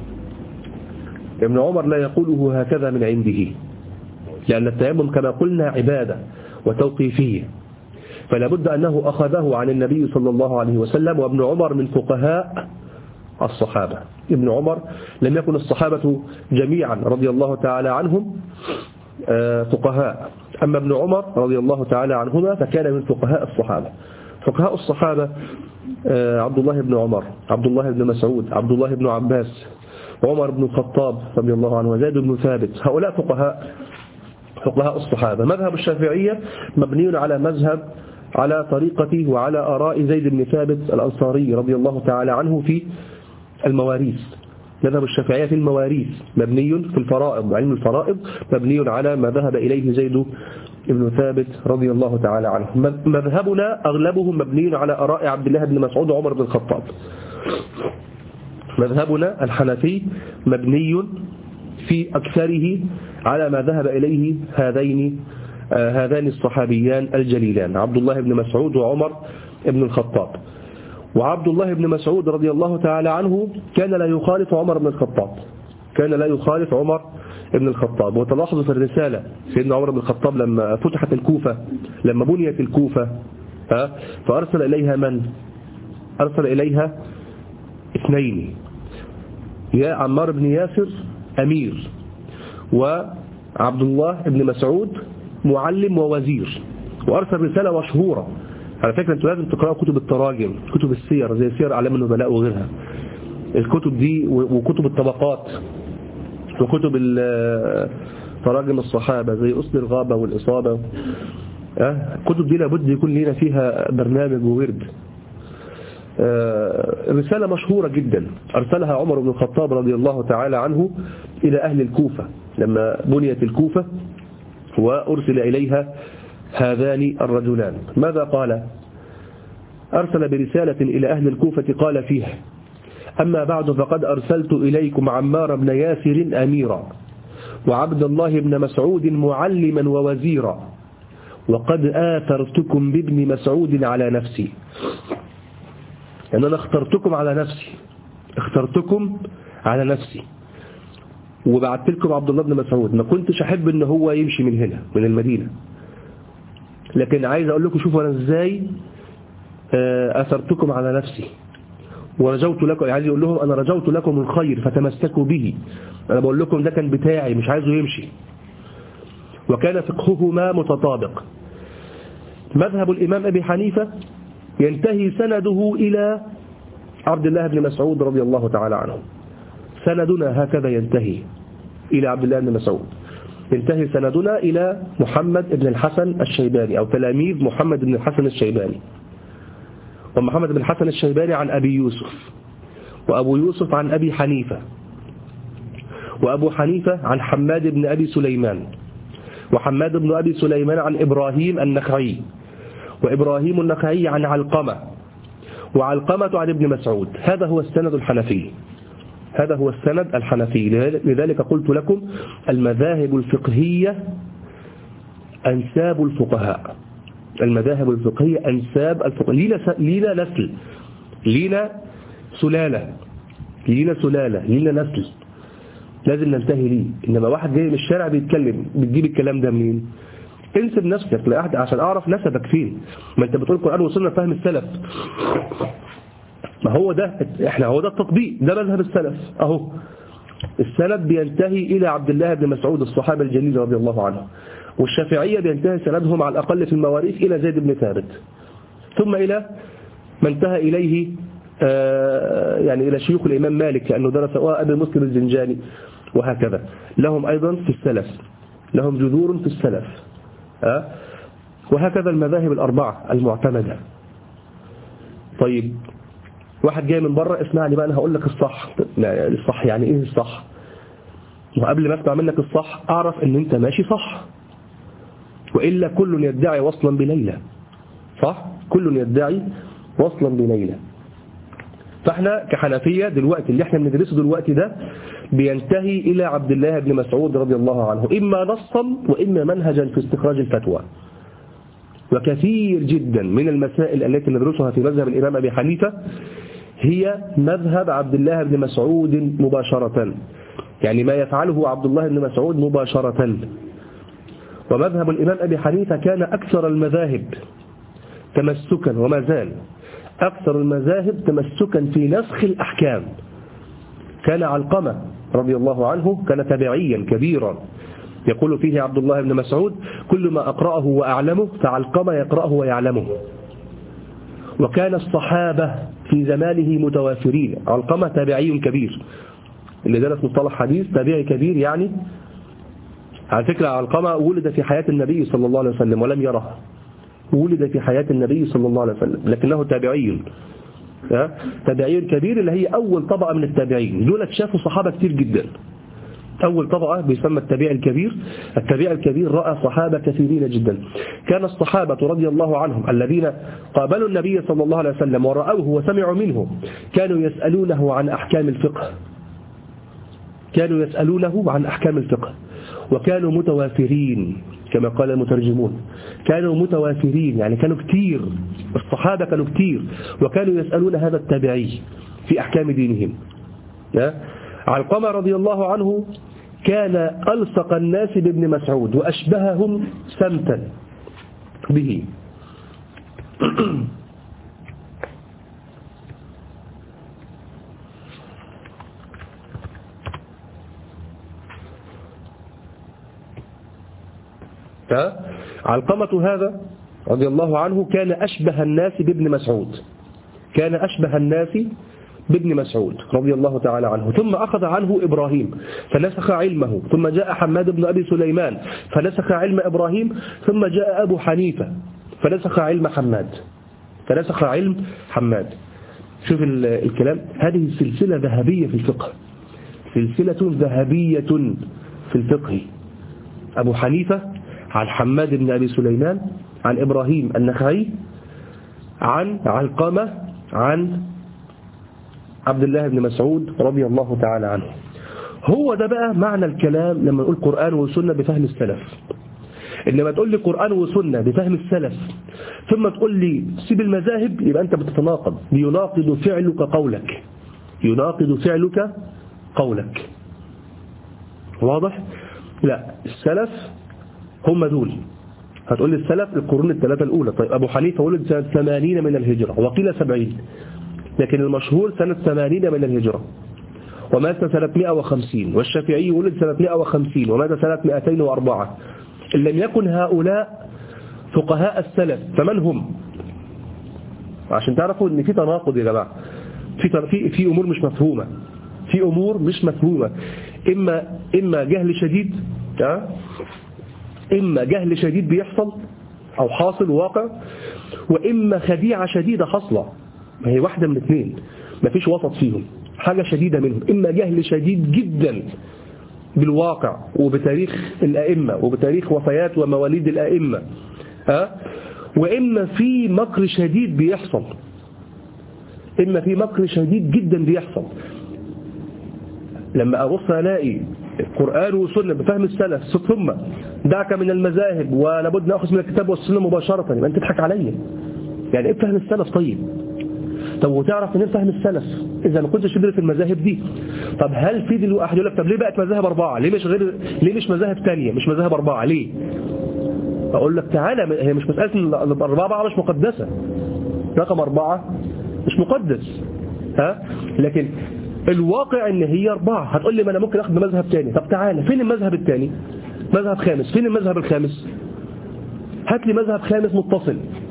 ابن عمر لا يقوله هكذا من عنده، لأن التيمم كما قلنا عبادة وتوقيفية، فلا بد أنه أخذه عن النبي صلى الله عليه وسلم. وابن عمر من فقهاء الصحابة. ابن عمر لم يكن الصحابة جميعا رضي الله تعالى عنهم فقهاء، أما ابن عمر رضي الله تعالى عنهما فكان من فقهاء الصحابة. فقهاء الصحابة عبد الله بن عمر، عبد الله بن مسعود، عبد الله بن عباس، عمر بن الخطاب رضي الله عنه، وزيد بن ثابت، هؤلاء فقهاء فقهاء الصحابة. مذهب الشافعية مبني على مذهب على طريقته وعلى آراء زيد بن ثابت الأنصاري رضي الله تعالى عنه في المواريث. مذهب الشافعية في المواريث مبني في الفرائض، علم الفرائض مبني على ما ذهب إليه زيد بن ثابت رضي الله تعالى عنه. مذهبنا أغلبه مبني على آراء عبد الله بن مسعود وعمر بن الخطاب. مذهبنا الحنفي مبني في أكثره على ما ذهب إليه هذين آه هذان الصحابيان الجليلان عبد الله بن مسعود وعمر بن الخطاب. وعبد الله بن مسعود رضي الله تعالى عنه كان لا يخالف عمر بن الخطاب، كان لا يخالف عمر بن الخطاب. وتلاحظوا في الرسالة سيدنا عمر بن الخطاب لما فتحت الكوفة، لما بنيت الكوفة آه فأرسل إليها من؟ أرسل إليها اثنين، يا عمار بن ياسر أمير، وعبد الله بن مسعود معلم ووزير. وأرسل رسالة مشهورة، على فكرة أنتوا لازم تقرأوا كتب التراجم، كتب السير زي سير أعلام النبلاء وغيرها. الكتب دي وكتب الطبقات وكتب تراجم الصحابة زي أصل الغابة والإصابة، الكتب دي لابد يكون لنا فيها برنامج وورد. رسالة مشهورة جدا أرسلها عمر بن الخطاب رضي الله تعالى عنه إلى أهل الكوفة لما بنيت الكوفة وأرسل إليها هذان الرجلان. ماذا قال؟ أرسل برسالة إلى أهل الكوفة قال فيها: أما بعد فقد أرسلت إليكم عمار بن ياسر أميرا، وعبد الله بن مسعود معلما ووزيرا، وقد آثرتكم بابن مسعود على نفسي. يعني أنا اخترتكم على نفسي، اخترتكم على نفسي وبعت لكم عبد الله بن مسعود. ما كنتش أحب إن هو يمشي من هنا من المدينة، لكن عايز أقول لكم شوفوا أنا إزاي أثرتكم على نفسي ورجوت لكم. عايز يقول لهم أنا رجوت لكم الخير فتمسكوا به، أنا بقول لكم ده كان بتاعي مش عايزه يمشي. وكان فقههما متطابق. مذهب الإمام أبي حنيفة ينتهي سنده إلى عبد الله بن مسعود رضي الله تعالى عنه. سندنا هكذا ينتهي إلى عبد الله بن مسعود، ينتهي سندنا إلى محمد بن الحسن الشيباني أو تلاميذ محمد بن الحسن الشيباني. ومحمد بن الحسن الشيباني عن أبي يوسف، وأبو يوسف عن أبي حنيفة، وأبو حنيفة عن حماد بن أبي سليمان، وحماد بن أبي سليمان عن إبراهيم النخعي، وإبراهيم النخعي عن علقمة، وعلقمة عن ابن مسعود. هذا هو السند الحنفي، هذا هو السند الحنفي. لذلك قلت لكم المذاهب الفقهية أنساب الفقهاء، المذاهب الفقهية أنساب الفقهاء. لينا نسل، لينا سلالة، لينا سلالة، لينا نسل لازم ننتهي ليه. إنما واحد جاي من الشارع بيتكلم بتجيب الكلام ده منين؟ انسب نفسك لأحد عشان أعرف نسبك فين. ما أنت بتقول القرآن وصلنا فهم السلف، ما هو ده احنا هو ده التطبيق، ده مذهب السلف اهو. السند بينتهي إلى عبد الله بن مسعود الصحابي الجليل رضي الله عنه، والشافعية بينتهي سندهم على الأقل في المواريث إلى زيد بن ثابت، ثم إلى ما انتهى إليه آه يعني إلى شيوخ الإمام مالك لأنه درس أبي مسلم الزنجاني، وهكذا. لهم أيضا في السلف، لهم جذور في السلف آه وهكذا المذاهب الأربعة المعتمدة. طيب واحد جاي من بره اسمعني بقى أنا هقول لك الصح. لا الصح يعني إيه الصح؟ وقبل ما أسمع منك الصح أعرف أن أنت ماشي صح، وإلا كل يدعي وصلا بليلى، صح؟ كل يدعي وصلا بليلى. فاحنا كحنفية دلوقتي اللي احنا بندرسه دلوقتي ده بينتهي إلى عبد الله بن مسعود رضي الله عنه، إما نصا وإما منهجا في استخراج الفتوى. وكثير جدا من المسائل التي ندرسها في مذهب الإمام أبي حنيفة هي مذهب عبد الله بن مسعود مباشرة، يعني ما يفعله عبد الله بن مسعود مباشرة. ومذهب الإمام أبي حنيفة كان أكثر المذاهب تمسكا وما زال أكثر المذاهب تمسكا في نسخ الأحكام. كان علقمة رضي الله عنه كان تبعيا كبيرا، يقول فيه عبد الله بن مسعود: كل ما أقرأه وأعلمه فعلقمة يقرأه ويعلمه. وكان الصحابة في زمانه متوافرين. علقمة تابعي كبير، اللي درس مصطلح حديث تابعي كبير يعني على فكرة علقمة ولد في حياة النبي صلى الله عليه وسلم ولم يرها، ولد في حياة النبي صلى الله عليه وسلم لكنه تابعي، تابعي كبير، اللي هي أول طبقة من التابعين. دول شافوا صحابة كتير جدا. أول طبقة بيسمى التابع الكبير. التابع الكبير رأى صحابة كثيرين جدا. كان الصحابة رضي الله عنهم الذين قابلوا النبي صلى الله عليه وسلم ورأوه وسمعوا منه كانوا يسألونه عن أحكام الفقه، كانوا يسألونه عن أحكام الفقه وكانوا متوافرين كما قال المترجمون، كانوا متوافرين يعني كانوا كتير، الصحابة كانوا كتير وكانوا يسألون هذا التابعي في أحكام دينهم. علقمة رضي الله عنه كان ألصق الناس بابن مسعود وأشبههم سمتا به. علقمة هذا رضي الله عنه كان أشبه الناس بابن مسعود، كان أشبه الناس بابن مسعود رضي الله تعالى عنه. ثم أخذ عنه إبراهيم فنسخ علمه، ثم جاء حماد بن أبي سليمان فنسخ علم إبراهيم، ثم جاء أبو حنيفة فنسخ علم حماد، فنسخ علم حماد. شوف الكلام، هذه سلسلة ذهبية في الفقه، سلسلة ذهبية في الفقه. أبو حنيفة عن حماد بن أبي سليمان عن إبراهيم النخعي عن علقمة عن عبد الله بن مسعود رضي الله تعالى عنه. هو ده بقى معنى الكلام لما نقول قرآن وسنة بفهم السلف. إنما تقول لي قرآن وسنة بفهم السلف ثم تقول لي سيب المذاهب، يبقى أنت بتتناقض، يناقض فعلك قولك، يناقض فعلك قولك. واضح؟ لا، السلف هم دول. هتقول لي السلف القرون الثلاثة الأولى. طيب أبو حنيفة ولد سنة ثمانين من الهجرة وقيل سبعين، لكن المشهور سنة ثمانين من الهجرة ومات سنة مئة وخمسين، والشافعي ولد سنة مئة وخمسين ومات سنة مئتين وأربعة. إن لم يكن هؤلاء فقهاء السلف فمن هم؟ عشان تعرفوا ان في تناقض يا جماعة، في في في امور مش مفهومة، في امور مش مفهومة. اما اما جهل شديد، اما جهل شديد بيحصل او حاصل واقع، واما خديعة شديدة حاصلة. ما هي واحدة من اثنين، ما فيش وسط فيهم، حاجة شديدة منهم. اما جهل شديد جدا بالواقع وبتاريخ الأئمة وبتاريخ وفيات ومواليد الأئمة، ها؟ وإما في مكر شديد بيحصل، إما في مكر شديد جدا بيحصل. لما أبص ألاقي القرآن والسنة بفهم السلف ثم دعك من المذاهب ولابد نأخذ من الكتاب والسنة مباشرة، يبقى أنت تضحك عليا. يعني إيه فهم السلف؟ طيب طب وتعرف منين فهم السلف إذا ما كنتش تدرس المذاهب دي؟ طب هل في دلوقتي واحد يقول لك طب ليه بقت مذاهب أربعة؟ ليه مش غير ليه مش مذاهب ثانيه؟ مش مذاهب أربعة ليه؟ أقول لك تعالى، هي مش مسألة إن الأربعة مش مقدسة، رقم أربعة مش مقدس، ها؟ لكن الواقع إن هي أربعة. هتقول لي ما أنا ممكن أخذ مذهب ثاني. طب تعالى، فين المذهب الثاني؟ مذهب خامس، فين المذهب الخامس؟ هات لي مذهب خامس متصل.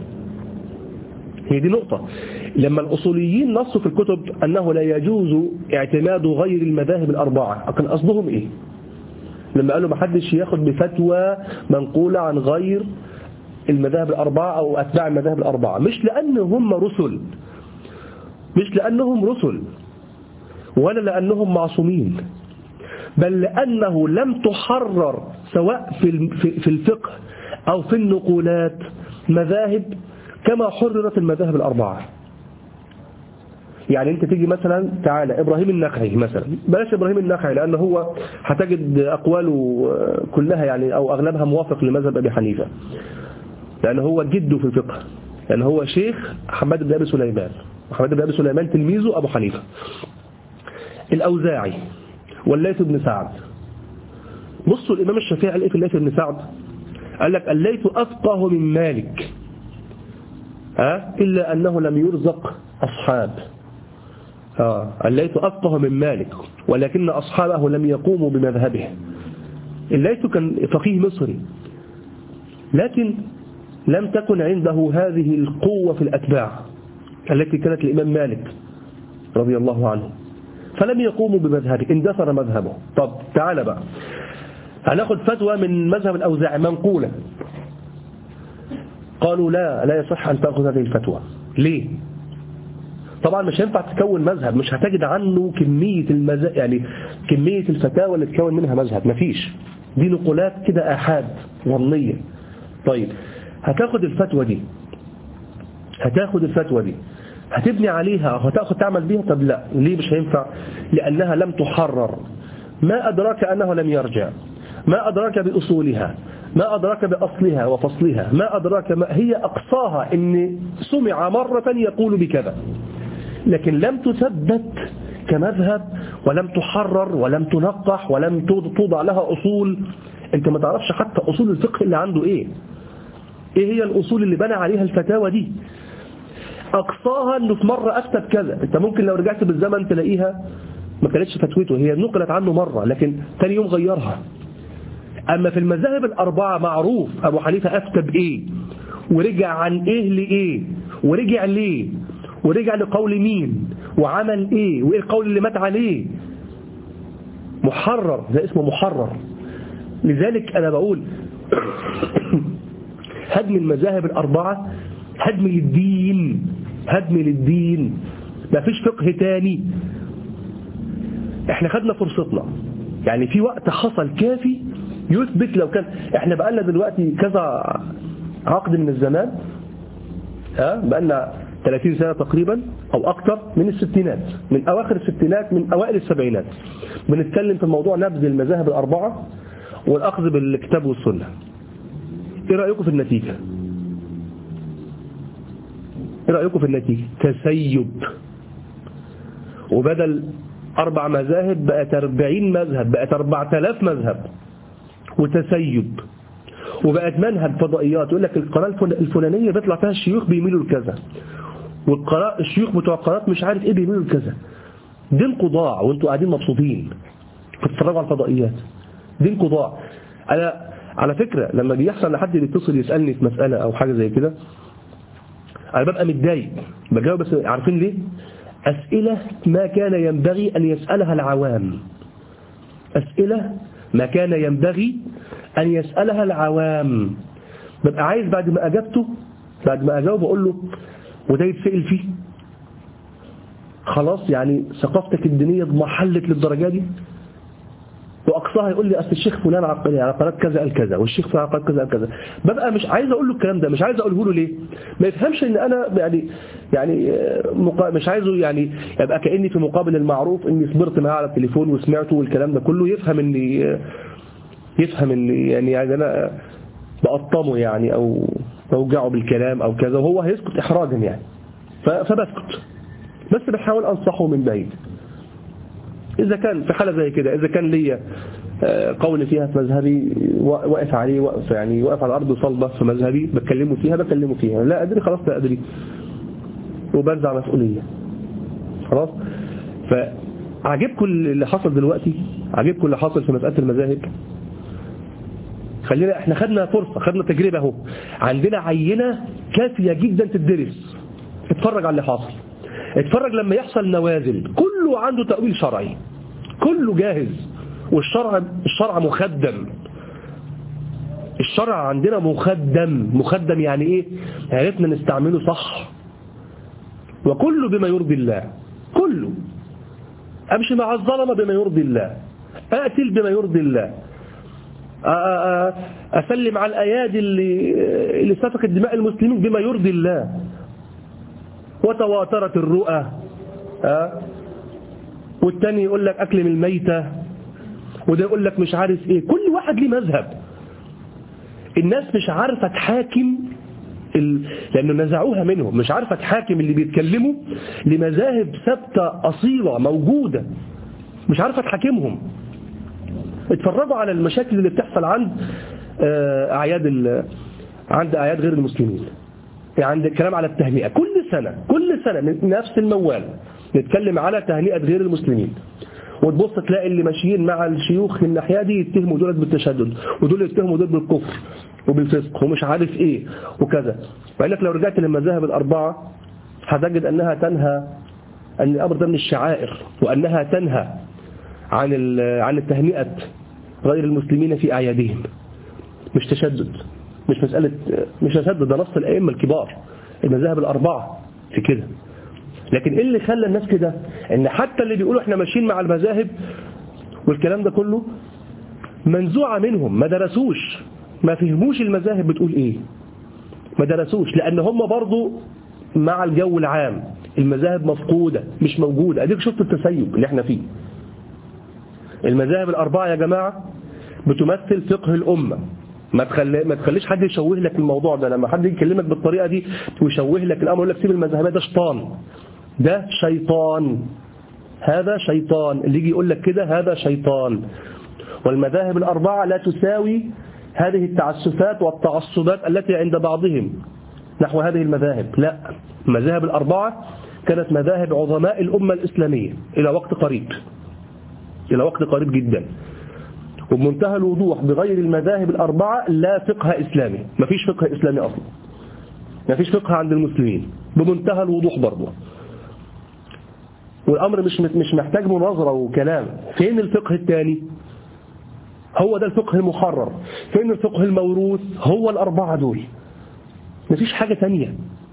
هي دي نقطة. لما الأصوليين نصوا في الكتب أنه لا يجوز اعتماد غير المذاهب الأربعة، كان قصدهم إيه؟ لما قالوا ما حدش ياخد بفتوى منقولة عن غير المذاهب الأربعة أو أتباع المذاهب الأربعة، مش لأنهم رسل، مش لأنهم رسل ولا لأنهم معصومين، بل لأنه لم تحرر سواء في الفقه أو في النقولات مذاهب كما حررت المذاهب الأربعة. يعني انت تيجي مثلا تعالى إبراهيم النخعي مثلا، بلاش إبراهيم النخعي لأن هو هتجد أقواله كلها يعني أو أغلبها موافق لمذهب أبي حنيفة، لأن هو جده في الفقه، لأن هو شيخ حماد بن أبي سليمان، وحماد بن أبي سليمان تلميذه أبو حنيفة. الأوزاعي والليث بن سعد. بصوا الإمام الشافعي قال إيه في الليث بن سعد؟ قال لك الليث أفقه من مالك، ها؟ إلا أنه لم يرزق أصحاب. آه. الليث أفقه من مالك ولكن أصحابه لم يقوموا بمذهبه. الليث كان فقيه مصري لكن لم تكن عنده هذه القوة في الأتباع التي كانت الإمام مالك رضي الله عنه، فلم يقوموا بمذهبه، اندثر مذهبه. طب تعال بقى، هناخد فتوى من مذهب الأوزاعي منقولة، قالوا لا لا يصح أن تأخذ هذه الفتوى. ليه؟ طبعا مش هينفع تكون مذهب، مش هتجد عنه كمية المز... يعني كمية الفتاوى اللي تكون منها مذهب، مفيش، دي نقولات كده آحاد ظنية. طيب هتاخد الفتوى دي هتاخد الفتوى دي هتبني عليها أو هتاخد تعمل بيها؟ طب لا، ليه مش هينفع؟ لأنها لم تحرر. ما أدراك أنه لم يرجع؟ ما أدراك بأصولها؟ ما أدراك بأصلها وفصلها؟ ما أدراك ما هي أقصاها إن سمع مرة يقول بكذا، لكن لم تثبت كمذهب ولم تحرر ولم تنقح ولم توضع لها أصول. أنت ما تعرفش حتى أصول الفقه اللي عنده إيه إيه هي الأصول اللي بنى عليها الفتاوى دي. أقصاها أنه في مرة أفتى بكذا، أنت ممكن لو رجعت بالزمن تلاقيها ما كانتش فتوته، هي نقلت عنه مرة لكن ثاني يوم غيرها. أما في المذاهب الأربعة معروف أبو حنيفة أفتى بإيه ورجع عن إيه لإيه ورجع ليه ورجع لقول مين وعمل إيه وإيه القول اللي مات عليه، محرر، ده اسمه محرر. لذلك أنا بقول هدم المذاهب الأربعة هدم للدين، هدم للدين، ما فيش فقه تاني. احنا خدنا فرصتنا، يعني في وقت حصل كافي يثبت. لو كان احنا بقالنا دلوقتي كذا عقد من الزمان، ها بقالنا ثلاثين سنة تقريبا او اكتر، من الستينات، من اواخر الستينات، من اوائل السبعينات، بنتكلم في الموضوع نبذ المذاهب الاربعة والاخذ بالكتاب والسنة. ايه رأيكم في النتيجة؟ ايه رأيكم في النتيجة؟ تسيب، وبدل أربع مذاهب بقت أربعين مذهب، بقت أربعة آلاف مذهب، وتسيب. وبقت منهج فضائيات، يقول لك القناة الفلانية بيطلع فيها الشيوخ بيميلوا لكذا، والقناة الشيوخ بتوع القناة مش عارف ايه بيميلوا لكذا. دينكوا ضاع وانتوا قاعدين مبسوطين بتتفرجوا على الفضائيات، دينكوا ضاع. انا على فكرة لما بيحصل لحد يتصل يسألني في مسألة او حاجة زي كده، انا ببقى متضايق بجاوب، بس عارفين ليه؟ أسئلة ما كان ينبغي أن يسألها العوام، أسئلة ما كان ينبغي أن يسألها العوام. ببقى عايز بعد ما أجابته، بعد ما أجاوب أقول له وده يتسأل فيه؟ خلاص يعني ثقافتك الدينية اضمحلت للدرجة دي؟ وأقصاها يقول لي أصل الشيخ فلان على قناة كذا قال كذا، والشيخ فلان على قناة كذا قال كذا. ببقى مش عايز أقول له الكلام ده، مش عايز أقوله له. ليه؟ ما يفهمش إن أنا يعني يعني مش عايزه يعني يبقى كأني في مقابل المعروف إني صبرت معاه على التليفون وسمعته والكلام ده كله، يفهم إني يفهم إني يعني يعني أنا بقطمه يعني أو بوجعه بالكلام أو كذا، وهو هيسكت إحراجا يعني، فبسكت، بس بحاول أنصحه من بعيد. إذا كان في حالة زي كده، إذا كان ليا قول فيها في مذهبي واقف عليه، واقف يعني واقف على الأرض صلبة في مذهبي، بكلمه فيها بكلمه فيها، لا أدري خلاص لا أدري، وبنزع مسؤولية خلاص. فعجبكم اللي حصل دلوقتي، عجبكم اللي حصل في مسألة المذاهب. خلينا احنا خدنا فرصة، خدنا تجربة اهو، عندنا عينة كافية جدا تدرس. اتفرج على اللي حاصل، اتفرج لما يحصل نوازل كله عنده تأويل شرعي، كله جاهز، والشرع الشرع مخدم. الشرع عندنا مخدم. مخدم يعني ايه؟ عرفنا نستعمله صح، وكله بما يرضي الله، كله. امشي مع الظلمة بما يرضي الله، اقتل بما يرضي الله، اسلم على الايادي اللي اللي سفكت دماء المسلمين بما يرضي الله. وتواترت الرؤى، أه؟ والتاني يقول لك أكل من الميتة، وده يقول لك مش عارف إيه. كل واحد ليه مذهب. الناس مش عارفة تحاكم ال... لأنه نزعوها منهم، مش عارفة تحاكم اللي بيتكلموا لمذاهب ثابتة أصيلة موجودة، مش عارفة تحاكمهم. اتفرجوا على المشاكل اللي بتحصل عند أعياد ال... عند أعياد غير المسلمين، عند الكلام على التهنئة. كل سنة كل سنة نفس الموال، نتكلم على تهنئة غير المسلمين، وتبص تلاقي اللي ماشيين مع الشيوخ من الناحية دي يتهموا دول بالتشدد، ودول يتهموا دول بالكفر وبالفسق ومش عارف ايه وكذا. وإنك لو رجعت للمذاهب الأربعة هتجد أنها تنهى، أن الأمر ده من الشعائر، وأنها تنهى عن عن التهنئة غير المسلمين في أعيادهم. مش تشدد، مش مسألة، مش تشدد، ده نص الأئمة الكبار المذاهب الأربعة في كده. لكن إيه اللي خلى الناس كده؟ إن حتى اللي بيقولوا إحنا ماشيين مع المذاهب والكلام ده كله منزوعة منهم، ما درسوش، ما فهموش المذاهب بتقول إيه، ما درسوش، لأن هم برضو مع الجو العام المذاهب مفقودة مش موجودة. أديك شفت التسيب اللي احنا فيه. المذاهب الأربعة يا جماعة بتمثل فقه الأمة. ما تخلي ما تخليش حد يشوه لك الموضوع ده. لما حد يكلمك بالطريقة دي ويشوه لك الأمر يقول لك سيب المذاهب، ده شيطان، ده شيطان، هذا شيطان. اللي يجي يقول لك كده هذا شيطان. والمذاهب الأربعة لا تساوي هذه التعسفات والتعصبات التي عند بعضهم نحو هذه المذاهب. لا، المذاهب الأربعة كانت مذاهب عظماء الأمة الإسلامية إلى وقت قريب، إلى وقت قريب جدا، وبمنتهى الوضوح. بغير المذاهب الأربعة لا فقه إسلامي، ما فيش فقه إسلامي أصلا، ما فيش فقه عند المسلمين، بمنتهى الوضوح برضه. والأمر مش مش محتاج مناظرة وكلام. فين الفقه الثاني؟ هو ده الفقه المحرر. فين الفقه الموروث؟ هو الأربعة دول، مفيش حاجة تانية.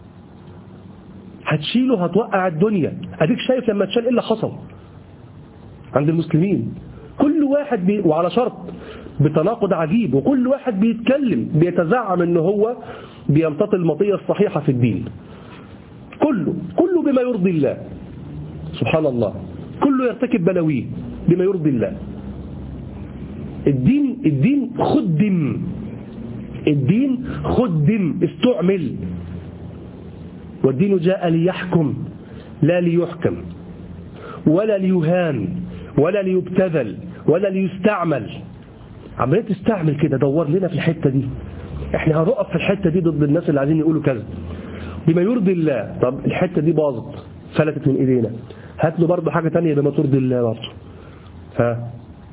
هتشيله هتوقع الدنيا. أديك شايف لما تشال إيه اللي حصل عند المسلمين. كل واحد بي... وعلى شرط بتناقض عجيب، وكل واحد بيتكلم بيتزعم إنه هو بيمتطي المطية الصحيحة في الدين. كله كله بما يرضي الله سبحان الله، كله يرتكب بلاويه بما يرضي الله. الدين الدين خدم، الدين خدم، استعمل. والدين جاء ليحكم لا ليحكم ولا ليهان ولا ليبتذل ولا ليستعمل. عملية تستعمل كده، دور لنا في الحتة دي، احنا هنقف في الحتة دي ضد الناس اللي عايزين يقولوا كذا بما يرضي الله. طب الحتة دي باظت فلتت من ايدينا، هات له برضه حاجة تانية بما ترضي الله برضه. ها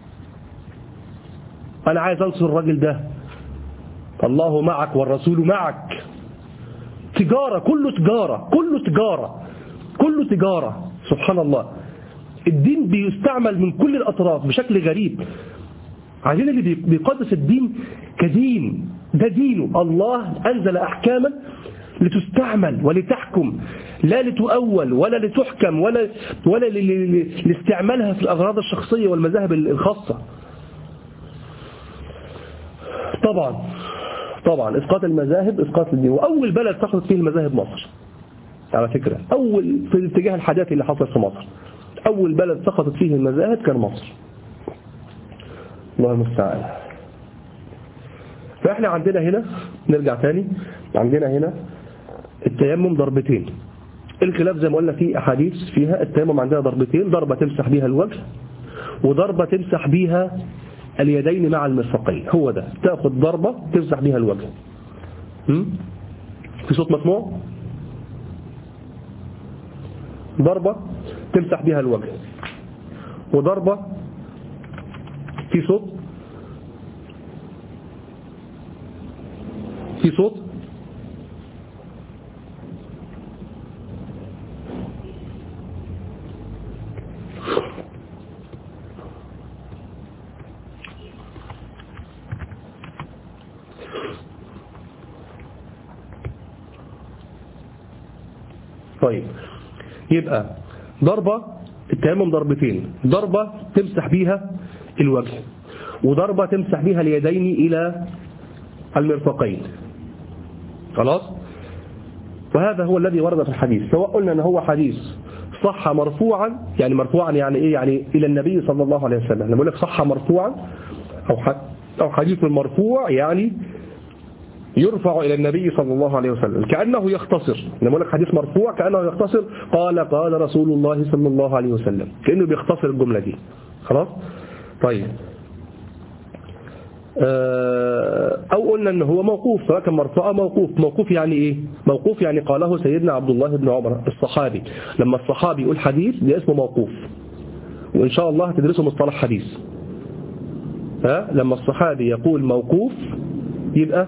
انا عايز انصر الراجل ده، الله معك والرسول معك. تجارة، كله تجارة، كله تجارة، كله تجارة. سبحان الله، الدين بيستعمل من كل الأطراف بشكل غريب. عايزين اللي بيقدس الدين كدين، ده دينه. الله أنزل أحكاما لتستعمل ولتحكم، لا لتؤول ولا لتحكم ولا ولا لاستعمالها في الأغراض الشخصية والمذاهب الخاصة. طبعا طبعا اسقاط المذاهب اسقاط الدين. واول بلد سقطت فيه المذاهب مصر على فكرة. اول في الاتجاه الحداثي اللي حصل في مصر، اول بلد سقطت فيه المذاهب كان مصر. الله المستعان. فاحنا عندنا هنا، نرجع تاني، عندنا هنا التيمم ضربتين. الخلاف زي ما قلنا في احاديث فيها التيمم عندنا ضربتين، ضربة تمسح بيها الوجه وضربة تمسح بيها اليدين مع المرفقين. هو ده، تاخد ضربة تمسح بيها الوجه. في صوت مسموع؟ ضربة تمسح بيها الوجه وضربة في صوت، في صوت طيب. يبقى ضربة التيمم ضربتين، ضربة تمسح بيها الوجه وضربة تمسح بيها اليدين إلى المرفقين. خلاص. وهذا هو الذي ورد في الحديث، سواء قلنا أنه هو حديث صح مرفوعا، يعني مرفوعا يعني إيه؟ يعني إلى النبي صلى الله عليه وسلم. لما أقول لك صح مرفوعا أو حديث مرفوع يعني يرفع إلى النبي صلى الله عليه وسلم، كأنه يختصر. لما أقول لك حديث مرفوع كأنه يختصر، قال قال رسول الله صلى الله عليه وسلم، كأنه بيختصر الجملة دي. خلاص. طيب، أو قلنا أنه هو موقوف، سواء كان مرفوع أو موقوف. موقوف يعني إيه؟ موقوف يعني قاله سيدنا عبد الله بن عمر الصحابي. لما الصحابي يقول حديث ده اسمه موقوف، وإن شاء الله هتدرسوا مصطلح حديث. ها، لما الصحابي يقول موقوف يبقى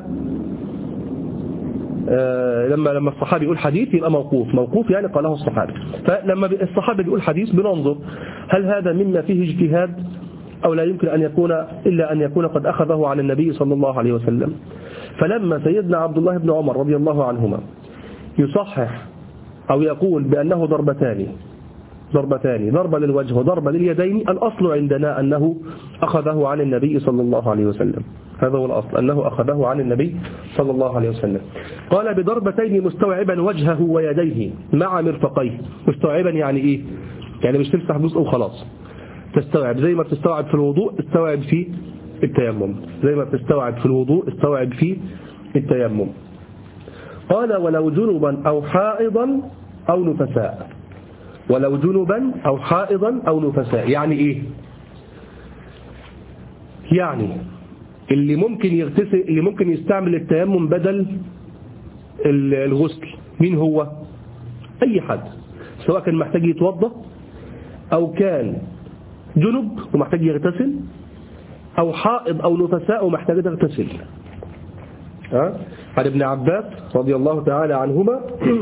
آه لما لما الصحابي يقول حديث يبقى موقوف. موقوف يعني قاله الصحابي. فلما الصحابي بيقول حديث بننظر هل هذا مما فيه اجتهاد أو لا يمكن أن يكون إلا أن يكون قد أخذه عن النبي صلى الله عليه وسلم. فلما سيدنا عبد الله بن عمر رضي الله عنهما يصحح أو يقول بأنه ضربتان ضربتان ضربة للوجه وضربة لليدين، الأصل عندنا أنه أخذه عن النبي صلى الله عليه وسلم. هذا هو الأصل، أنه أخذه عن النبي صلى الله عليه وسلم. قال بضربتين مستوعبا وجهه ويديه مع مرفقيه. مستوعبا يعني إيه؟ يعني مش تمسح جزء وخلاص، تستوعب زي ما بتستوعب في الوضوء استوعب في التيمم، زي ما بتستوعب في الوضوء استوعب في التيمم. قال ولو جنبا أو حائضا أو نفساء. ولو جنبا أو حائضا أو نفساء يعني إيه؟ يعني اللي ممكن يغتسل، اللي ممكن يستعمل التيمم بدل الغسل، مين هو؟ أي حد، سواء كان محتاج يتوضأ أو كان جنب ومحتاج يغتسل أو حائض أو نفساء ومحتاج يغتسل. عن ابن عباس رضي الله تعالى عنهما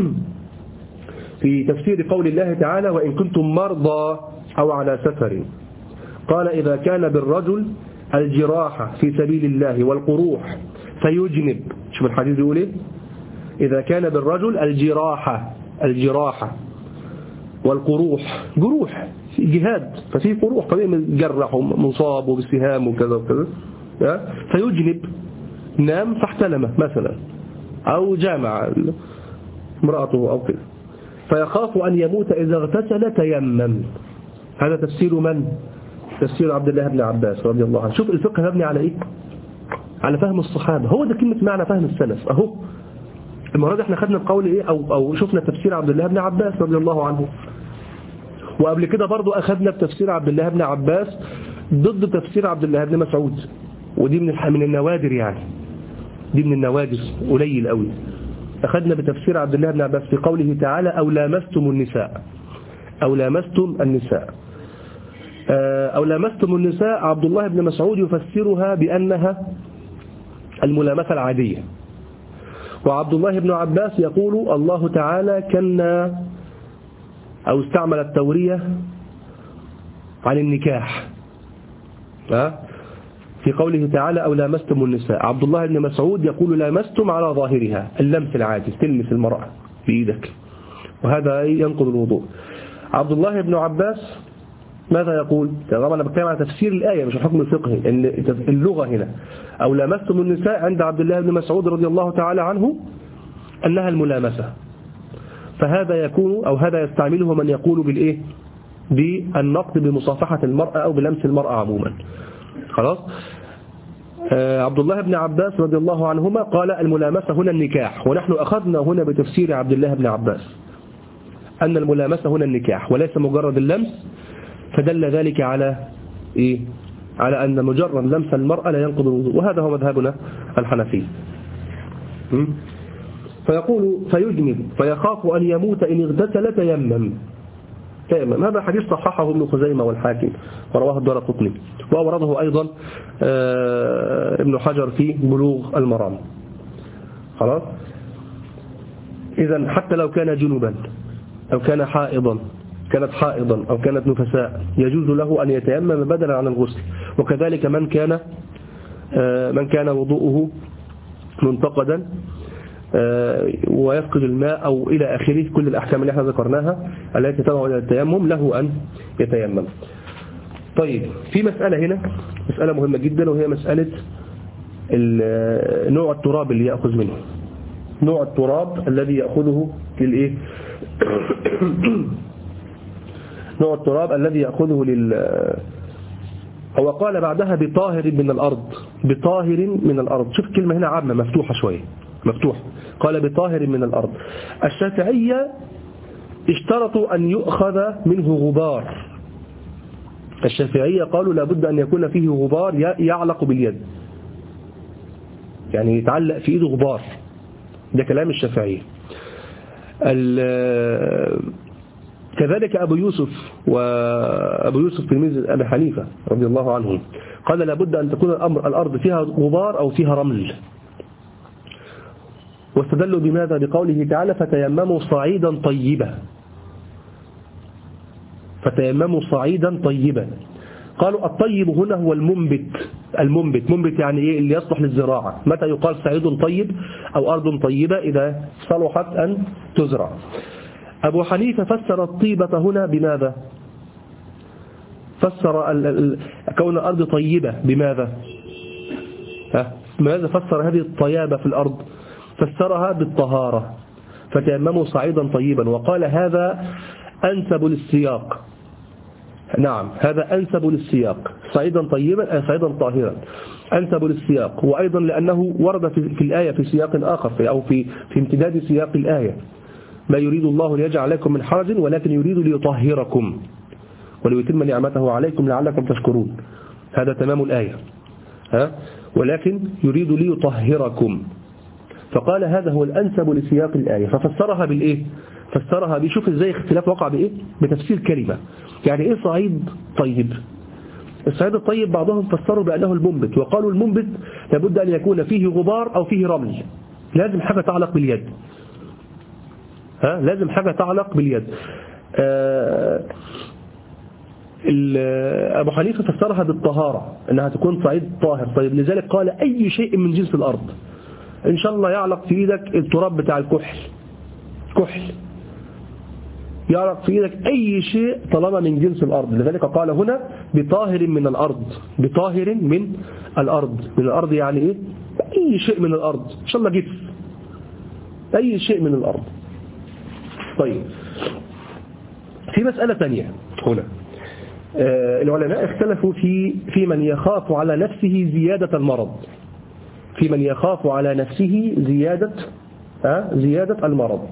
في تفسير قول الله تعالى وإن كنتم مرضى أو على سفر، قال إذا كان بالرجل الجراحة في سبيل الله والقروح فيجنب. شوف الحديث يقول إيه؟ إذا كان بالرجل الجراحة الجراحة والقروح، جروح جهاد ففي قروح طبيعي متجرح ومصاب وبسهام وكذا وكذا، فيجنب نام فاحتلم مثلا أو جامع امرأته أو كذا، فيخاف أن يموت إذا اغتسل تيمم. هذا تفسير من؟ تفسير عبد الله بن عباس رضي الله عنه. شوف الفقه مبني على إيه؟ على فهم الصحابة. هو ده كلمة معنى فهم السلف. أهو المرة دي احنا خدنا القول إيه أو, أو شفنا تفسير عبد الله بن عباس رضي الله عنه، وقبل كده برضو أخذنا بتفسير عبد الله بن عباس ضد تفسير عبد الله بن مسعود، ودي من من النوادر، يعني دي من النوادر قليل قوي. أخذنا بتفسير عبد الله بن عباس في قوله تعالى أو لامستم النساء أو لامستم النساء أو لامستم النساء. عبد الله بن مسعود يفسرها بأنها الملامسة العادية، وعبد الله بن عباس يقول الله تعالى كنا أو استعمل التورية عن النكاح في قوله تعالى أو لامستم النساء. عبد الله بن مسعود يقول لامستم على ظاهرها اللمس العادي، تلمس المرأة بإيدك، وهذا ينقض الوضوء. عبد الله بن عباس ماذا يقول؟ طبعا أنا بتكلم عن تفسير الآية مش الحكم الفقهي، إن اللغة هنا أو لامستم النساء عند عبد الله بن مسعود رضي الله تعالى عنه أنها الملامسة، فهذا يكون أو هذا يستعمله من يقول بالإيه؟ بالنقد بمصافحة المرأة أو بلمس المرأة عموما. خلاص. آه عبد الله بن عباس رضي الله عنهما قال الملامسة هنا النكاح، ونحن أخذنا هنا بتفسير عبد الله بن عباس أن الملامسة هنا النكاح وليس مجرد اللمس، فدل ذلك على إيه؟ على أن مجرد لمس المرأة لا ينقض الوضوء، وهذا هو مذهبنا الحنفي. فيقول فيجنب فيخاف أن يموت إن اغتسل تيمم. تيمم هذا حديث صححه ابن خزيمة والحاكم ورواه الدارقطني، وأورده أيضا ابن حجر في بلوغ المرام. خلاص. إذن حتى لو كان جنبا أو كان حائضا كانت حائضا أو كانت نفساء يجوز له أن يتيمم بدلا عن الغسل، وكذلك من كان من كان وضوءه منتقدا ويفقد الماء أو إلى آخره، كل الأحكام اللي احنا ذكرناها التي تدعو إلى التيمم له أن يتيمم. طيب في مسألة هنا، مسألة مهمة جدا، وهي مسألة نوع التراب اللي يأخذ منه، نوع التراب الذي يأخذه للإيه؟ نوع التراب الذي يأخذه لل هو قال بعدها بطاهر من الأرض، بطاهر من الأرض. شوف الكلمة هنا عامة مفتوحة شوية، مفتوح. قال بطاهر من الأرض. الشافعية اشترطوا أن يؤخذ منه غبار. الشافعية قالوا لابد أن يكون فيه غبار يعلق باليد، يعني يتعلق في إيده غبار. ده كلام الشافعية. كذلك أبو يوسف وأبو يوسف تلميذ أبي حنيفة رضي الله عنهم قال لابد أن تكون الأمر الأرض فيها غبار أو فيها رمل، واستدلوا بماذا؟ بقوله تعالى فتيمموا صعيدا طيبا، فتيمموا صعيدا طيبا. قالوا الطيب هنا هو المنبت. المنبت منبت يعني إيه؟ اللي يصلح للزراعة. متى يقال صعيد طيب أو أرض طيبة؟ إذا صلحت أن تزرع. أبو حنيفة فسر الطيبة هنا بماذا؟ فسر كون الأرض طيبة بماذا؟ ها؟ ماذا فسر هذه الطيابة في الأرض؟ فسرها بالطهارة، فتيمموا صعيدا طيبا، وقال هذا أنسب للسياق. نعم هذا أنسب للسياق، صعيدا طيبا أي صعيدا طاهرا، أنسب للسياق. وأيضا لأنه ورد في, في الآية في سياق آخر في أو في في امتداد سياق الآية: ما يريد الله ليجعل عليكم من حرج ولكن يريد ليطهركم وليتم نعمته عليكم لعلكم تشكرون. هذا تمام الآية، ها؟ ولكن يريد ليطهركم. فقال هذا هو الأنسب لسياق الآية، ففسرها بالإيه؟ فسرها بشوف إزاي اختلاف وقع بإيه؟ بتفسير كلمة. يعني إيه صعيد طيب؟ الصعيد الطيب بعضهم فسروا بأنه المنبت، وقالوا المنبت لابد أن يكون فيه غبار أو فيه رمل، لازم حاجة تعلق باليد، ها؟ لازم حاجة تعلق باليد. آه أبو حنيفة فسرها بالطهارة، أنها تكون صعيد طاهر طيب. لذلك قال أي شيء من جنس الأرض، إن شاء الله يعلق في إيدك التراب بتاع الكحل، كحل يعلق في إيدك أي شيء طالما من جنس الأرض. لذلك قال هنا بطاهر من الأرض، بطاهر من الأرض. من الأرض يعني إيه؟ أي شيء من الأرض، إن شاء الله جف، أي شيء من الأرض. طيب في مسألة ثانية هنا، آه العلماء اختلفوا في في من يخاف على نفسه زيادة المرض، في من يخاف على نفسه زيادة آه زيادة المرض.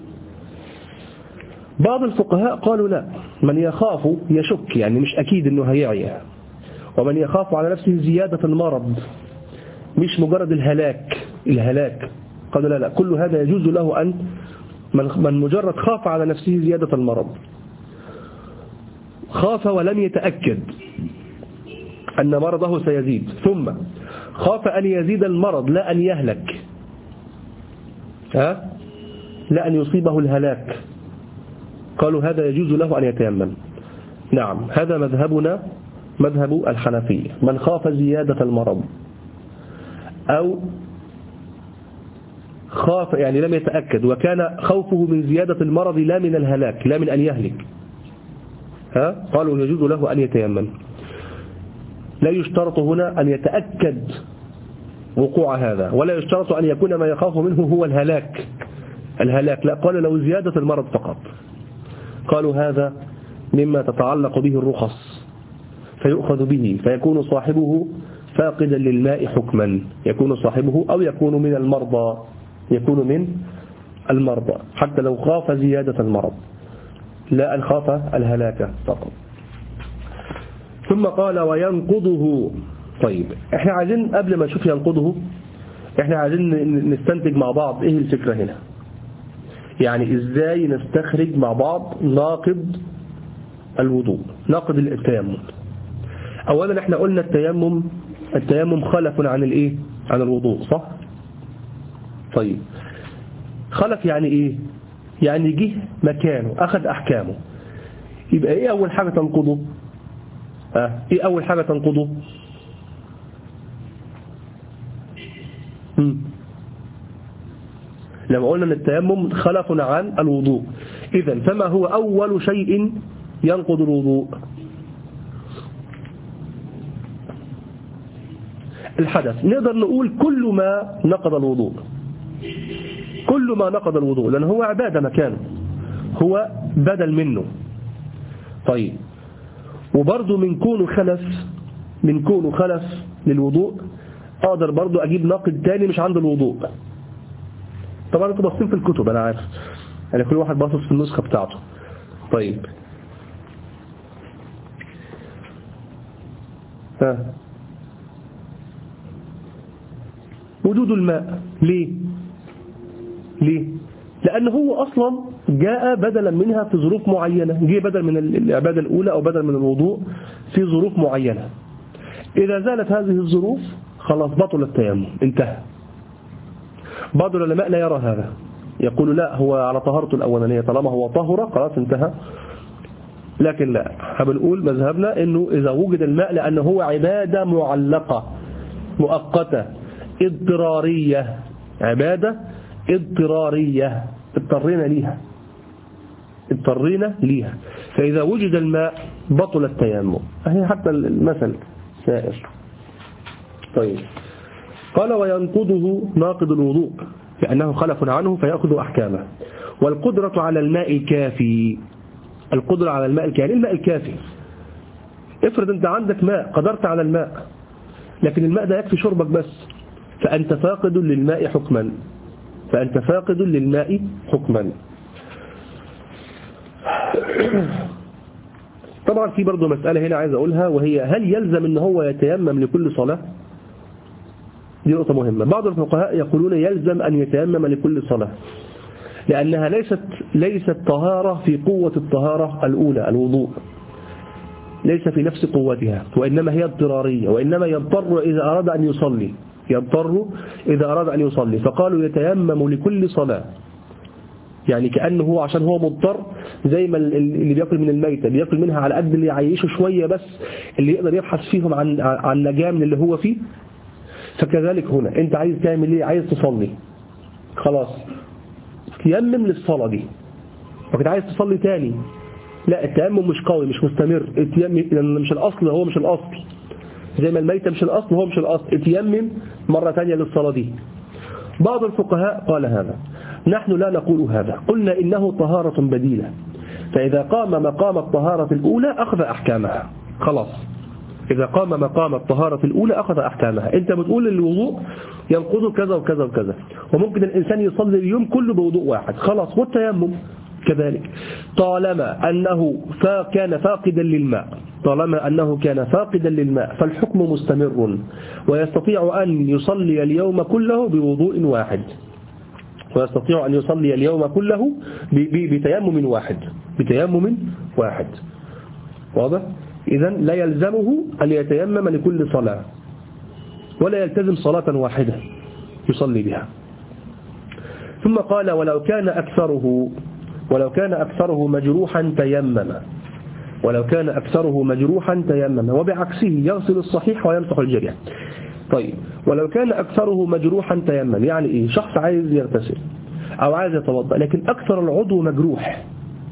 بعض الفقهاء قالوا لا، من يخاف يشك يعني مش أكيد أنه هيعيا، ومن يخاف على نفسه زيادة المرض مش مجرد الهلاك الهلاك قالوا لا لا، كل هذا يجوز له أن من مجرد خاف على نفسه زيادة المرض، خاف ولم يتأكد أن مرضه سيزيد، ثم خاف أن يزيد المرض لا أن يهلك، ها؟ لا أن يصيبه الهلاك، قالوا هذا يجوز له أن يتيمم. نعم هذا مذهبنا مذهب الحنفية. من خاف زيادة المرض أو خاف يعني لم يتأكد وكان خوفه من زيادة المرض لا من الهلاك لا من أن يهلك، ها؟ قالوا يجوز له أن يتيمم. لا يشترط هنا أن يتأكد وقوع هذا، ولا يشترط أن يكون ما يخاف منه هو الهلاك الهلاك لا، قال لو زيادة المرض فقط. قالوا هذا مما تتعلق به الرخص فيؤخذ به، فيكون صاحبه فاقدا للماء حكما، يكون صاحبه أو يكون من المرضى، يكون من المرضى حتى لو خاف زيادة المرض لا أن خاف الهلاك فقط. ثم قال وينقضه. طيب احنا عايزين قبل ما نشوف ينقضه احنا عايزين نستنتج مع بعض ايه الفكرة هنا، يعني ازاي نستخرج مع بعض ناقض الوضوء، ناقض التيمم. اولا احنا قلنا التيمم التيمم خلف عن الايه عن الوضوء، صح؟ طيب خلف يعني ايه؟ يعني جه مكانه اخذ احكامه. يبقى ايه اول حاجة تنقضه؟ اه ايه اول حاجة تنقضه؟ هم. لما قلنا ان التيمم خلف عن الوضوء، اذا فما هو اول شيء ينقض الوضوء؟ الحدث. نقدر نقول كل ما نقض الوضوء، كل ما نقض الوضوء، لأن هو عبادة مكانه، هو بدل منه. طيب وبرضه من كونه خلف من كونه خلف للوضوء أقدر برضه أجيب ناقض تاني مش عند الوضوء. طبعا انتوا باصين في الكتب أنا عارف، يعني كل واحد باصص في النسخة بتاعته. طيب ها وجود الماء ليه؟ ليه؟ لأن هو أصلا جاء بدلا منها في ظروف معينة، جاء بدل من العبادة الأولى أو بدل من الوضوء في ظروف معينة. إذا زالت هذه الظروف خلاص بطل التيمم، انتهى. بعض العلماء لا يرى هذا، يقول لا هو على طهارته الأولانية، طالما هو طهر خلاص انتهى لكن لا، بنقول مذهبنا انه اذا وجد الماء لانه هو عبادة معلقة مؤقتة اضطرارية، عبادة اضطرارية اضطرينا ليها اضطرينا ليها فإذا وجد الماء بطل التيمم. هي حتى المثل سائر. طيب قال وينقضه ناقض الوضوء لأنه خلف عنه فيأخذ أحكامه. والقدرة على الماء الكافي، القدرة على الماء الكافي، الماء الكافي افرض انت عندك ماء قدرت على الماء لكن الماء ده يكفي شربك بس، فأنت فاقد للماء حكما فأنت فاقد للماء حكما. طبعا في برضه مسألة هنا عايز أقولها، وهي هل يلزم ان هو يتيمم لكل صلاة؟ دي نقطة مهمة. بعض الفقهاء يقولون يلزم أن يتيمم لكل صلاة، لأنها ليست ليست طهارة في قوة الطهارة الأولى الوضوء، ليس في نفس قوتها، وإنما هي اضطرارية، وإنما يضطر إذا أراد أن يصلي يضطر إذا أراد أن يصلي فقالوا يتيمم لكل صلاة. يعني كأنه هو عشان هو مضطر، زي ما اللي بيأكل من الميتة بيأكل منها على قد اللي يعيشه شوية بس، اللي يقدر يبحث فيهم عن عن نجاة من اللي هو فيه. فكذلك هنا انت عايز تعمل ايه؟ عايز تصلي، خلاص تيمم للصلاة دي. وكنت عايز تصلي تاني، لا التيمم مش قوي مش مستمر، التيمم مش الأصل هو مش الأصل، زي ما الميتة مش الأصل هو مش الأصل، التيمم مرة تانية للصلاة دي. بعض الفقهاء قال هذا، نحن لا نقول هذا، قلنا إنه طهارة بديلة، فإذا قام مقام الطهارة الأولى أخذ أحكامها. خلاص إذا قام مقام الطهارة الأولى أخذ أحكامها. أنت بتقول الوضوء ينقض كذا وكذا وكذا، وممكن الإنسان يصلي اليوم كله بوضوء واحد، خلاص. والتيمم كذلك، طالما أنه كان فاقدا للماء طالما أنه كان فاقدا للماء فالحكم مستمر، ويستطيع أن يصلي اليوم كله بوضوء واحد، ويستطيع أن يصلي اليوم كله بتيمم واحد بتيمم واحد واضح؟ إذن لا يلزمه أن يتيمم لكل صلاة، ولا يلتزم صلاة واحدة يصلي بها. ثم قال ولو كان أكثره ولو كان أكثره مجروحا تيمم ولو كان أكثره مجروحا تيمم وبعكسه يغسل الصحيح ويمسح الجريح. طيب ولو كان أكثره مجروحا تيمم يعني إيه؟ شخص عايز يغتسل أو عايز يتوضأ لكن أكثر العضو مجروح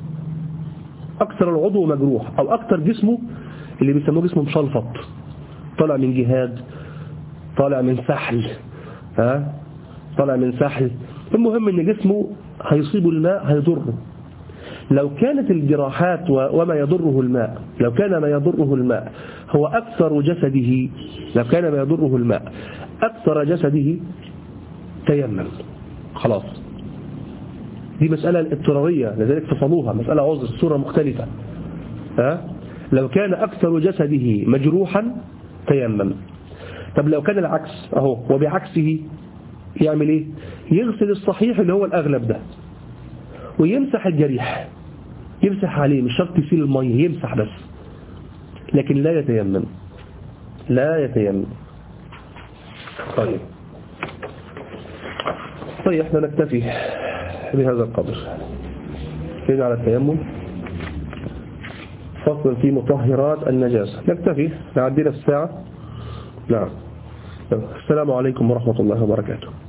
أكثر العضو مجروح أو أكثر جسمه اللي بيسموه جسمه مشلفط، طالع من جهاد، طالع من سحل ها طالع من سحل المهم ان جسمه هيصيب الماء هيضره. لو كانت الجراحات وما يضره الماء لو كان ما يضره الماء هو أكثر جسده لو كان ما يضره الماء أكثر جسده تيمم، خلاص. دي مسألة اضطرارية لذلك فصلوها، مسألة عذر صورة مختلفة. ها لو كان أكثر جسده مجروحا تيمم. طب لو كان العكس أهو وبعكسه يعمل إيه؟ يغسل الصحيح اللي هو الأغلب ده ويمسح الجريح، يمسح عليه، مش شرط يسيل المية، يمسح بس، لكن لا يتيمم لا يتيمم. طيب طيب احنا نكتفي بهذا القدر كده على التيمم. فصل في مطهرات النجاسة، نكتفي نعدينا الساعة. نعم. السلام عليكم ورحمة الله وبركاته.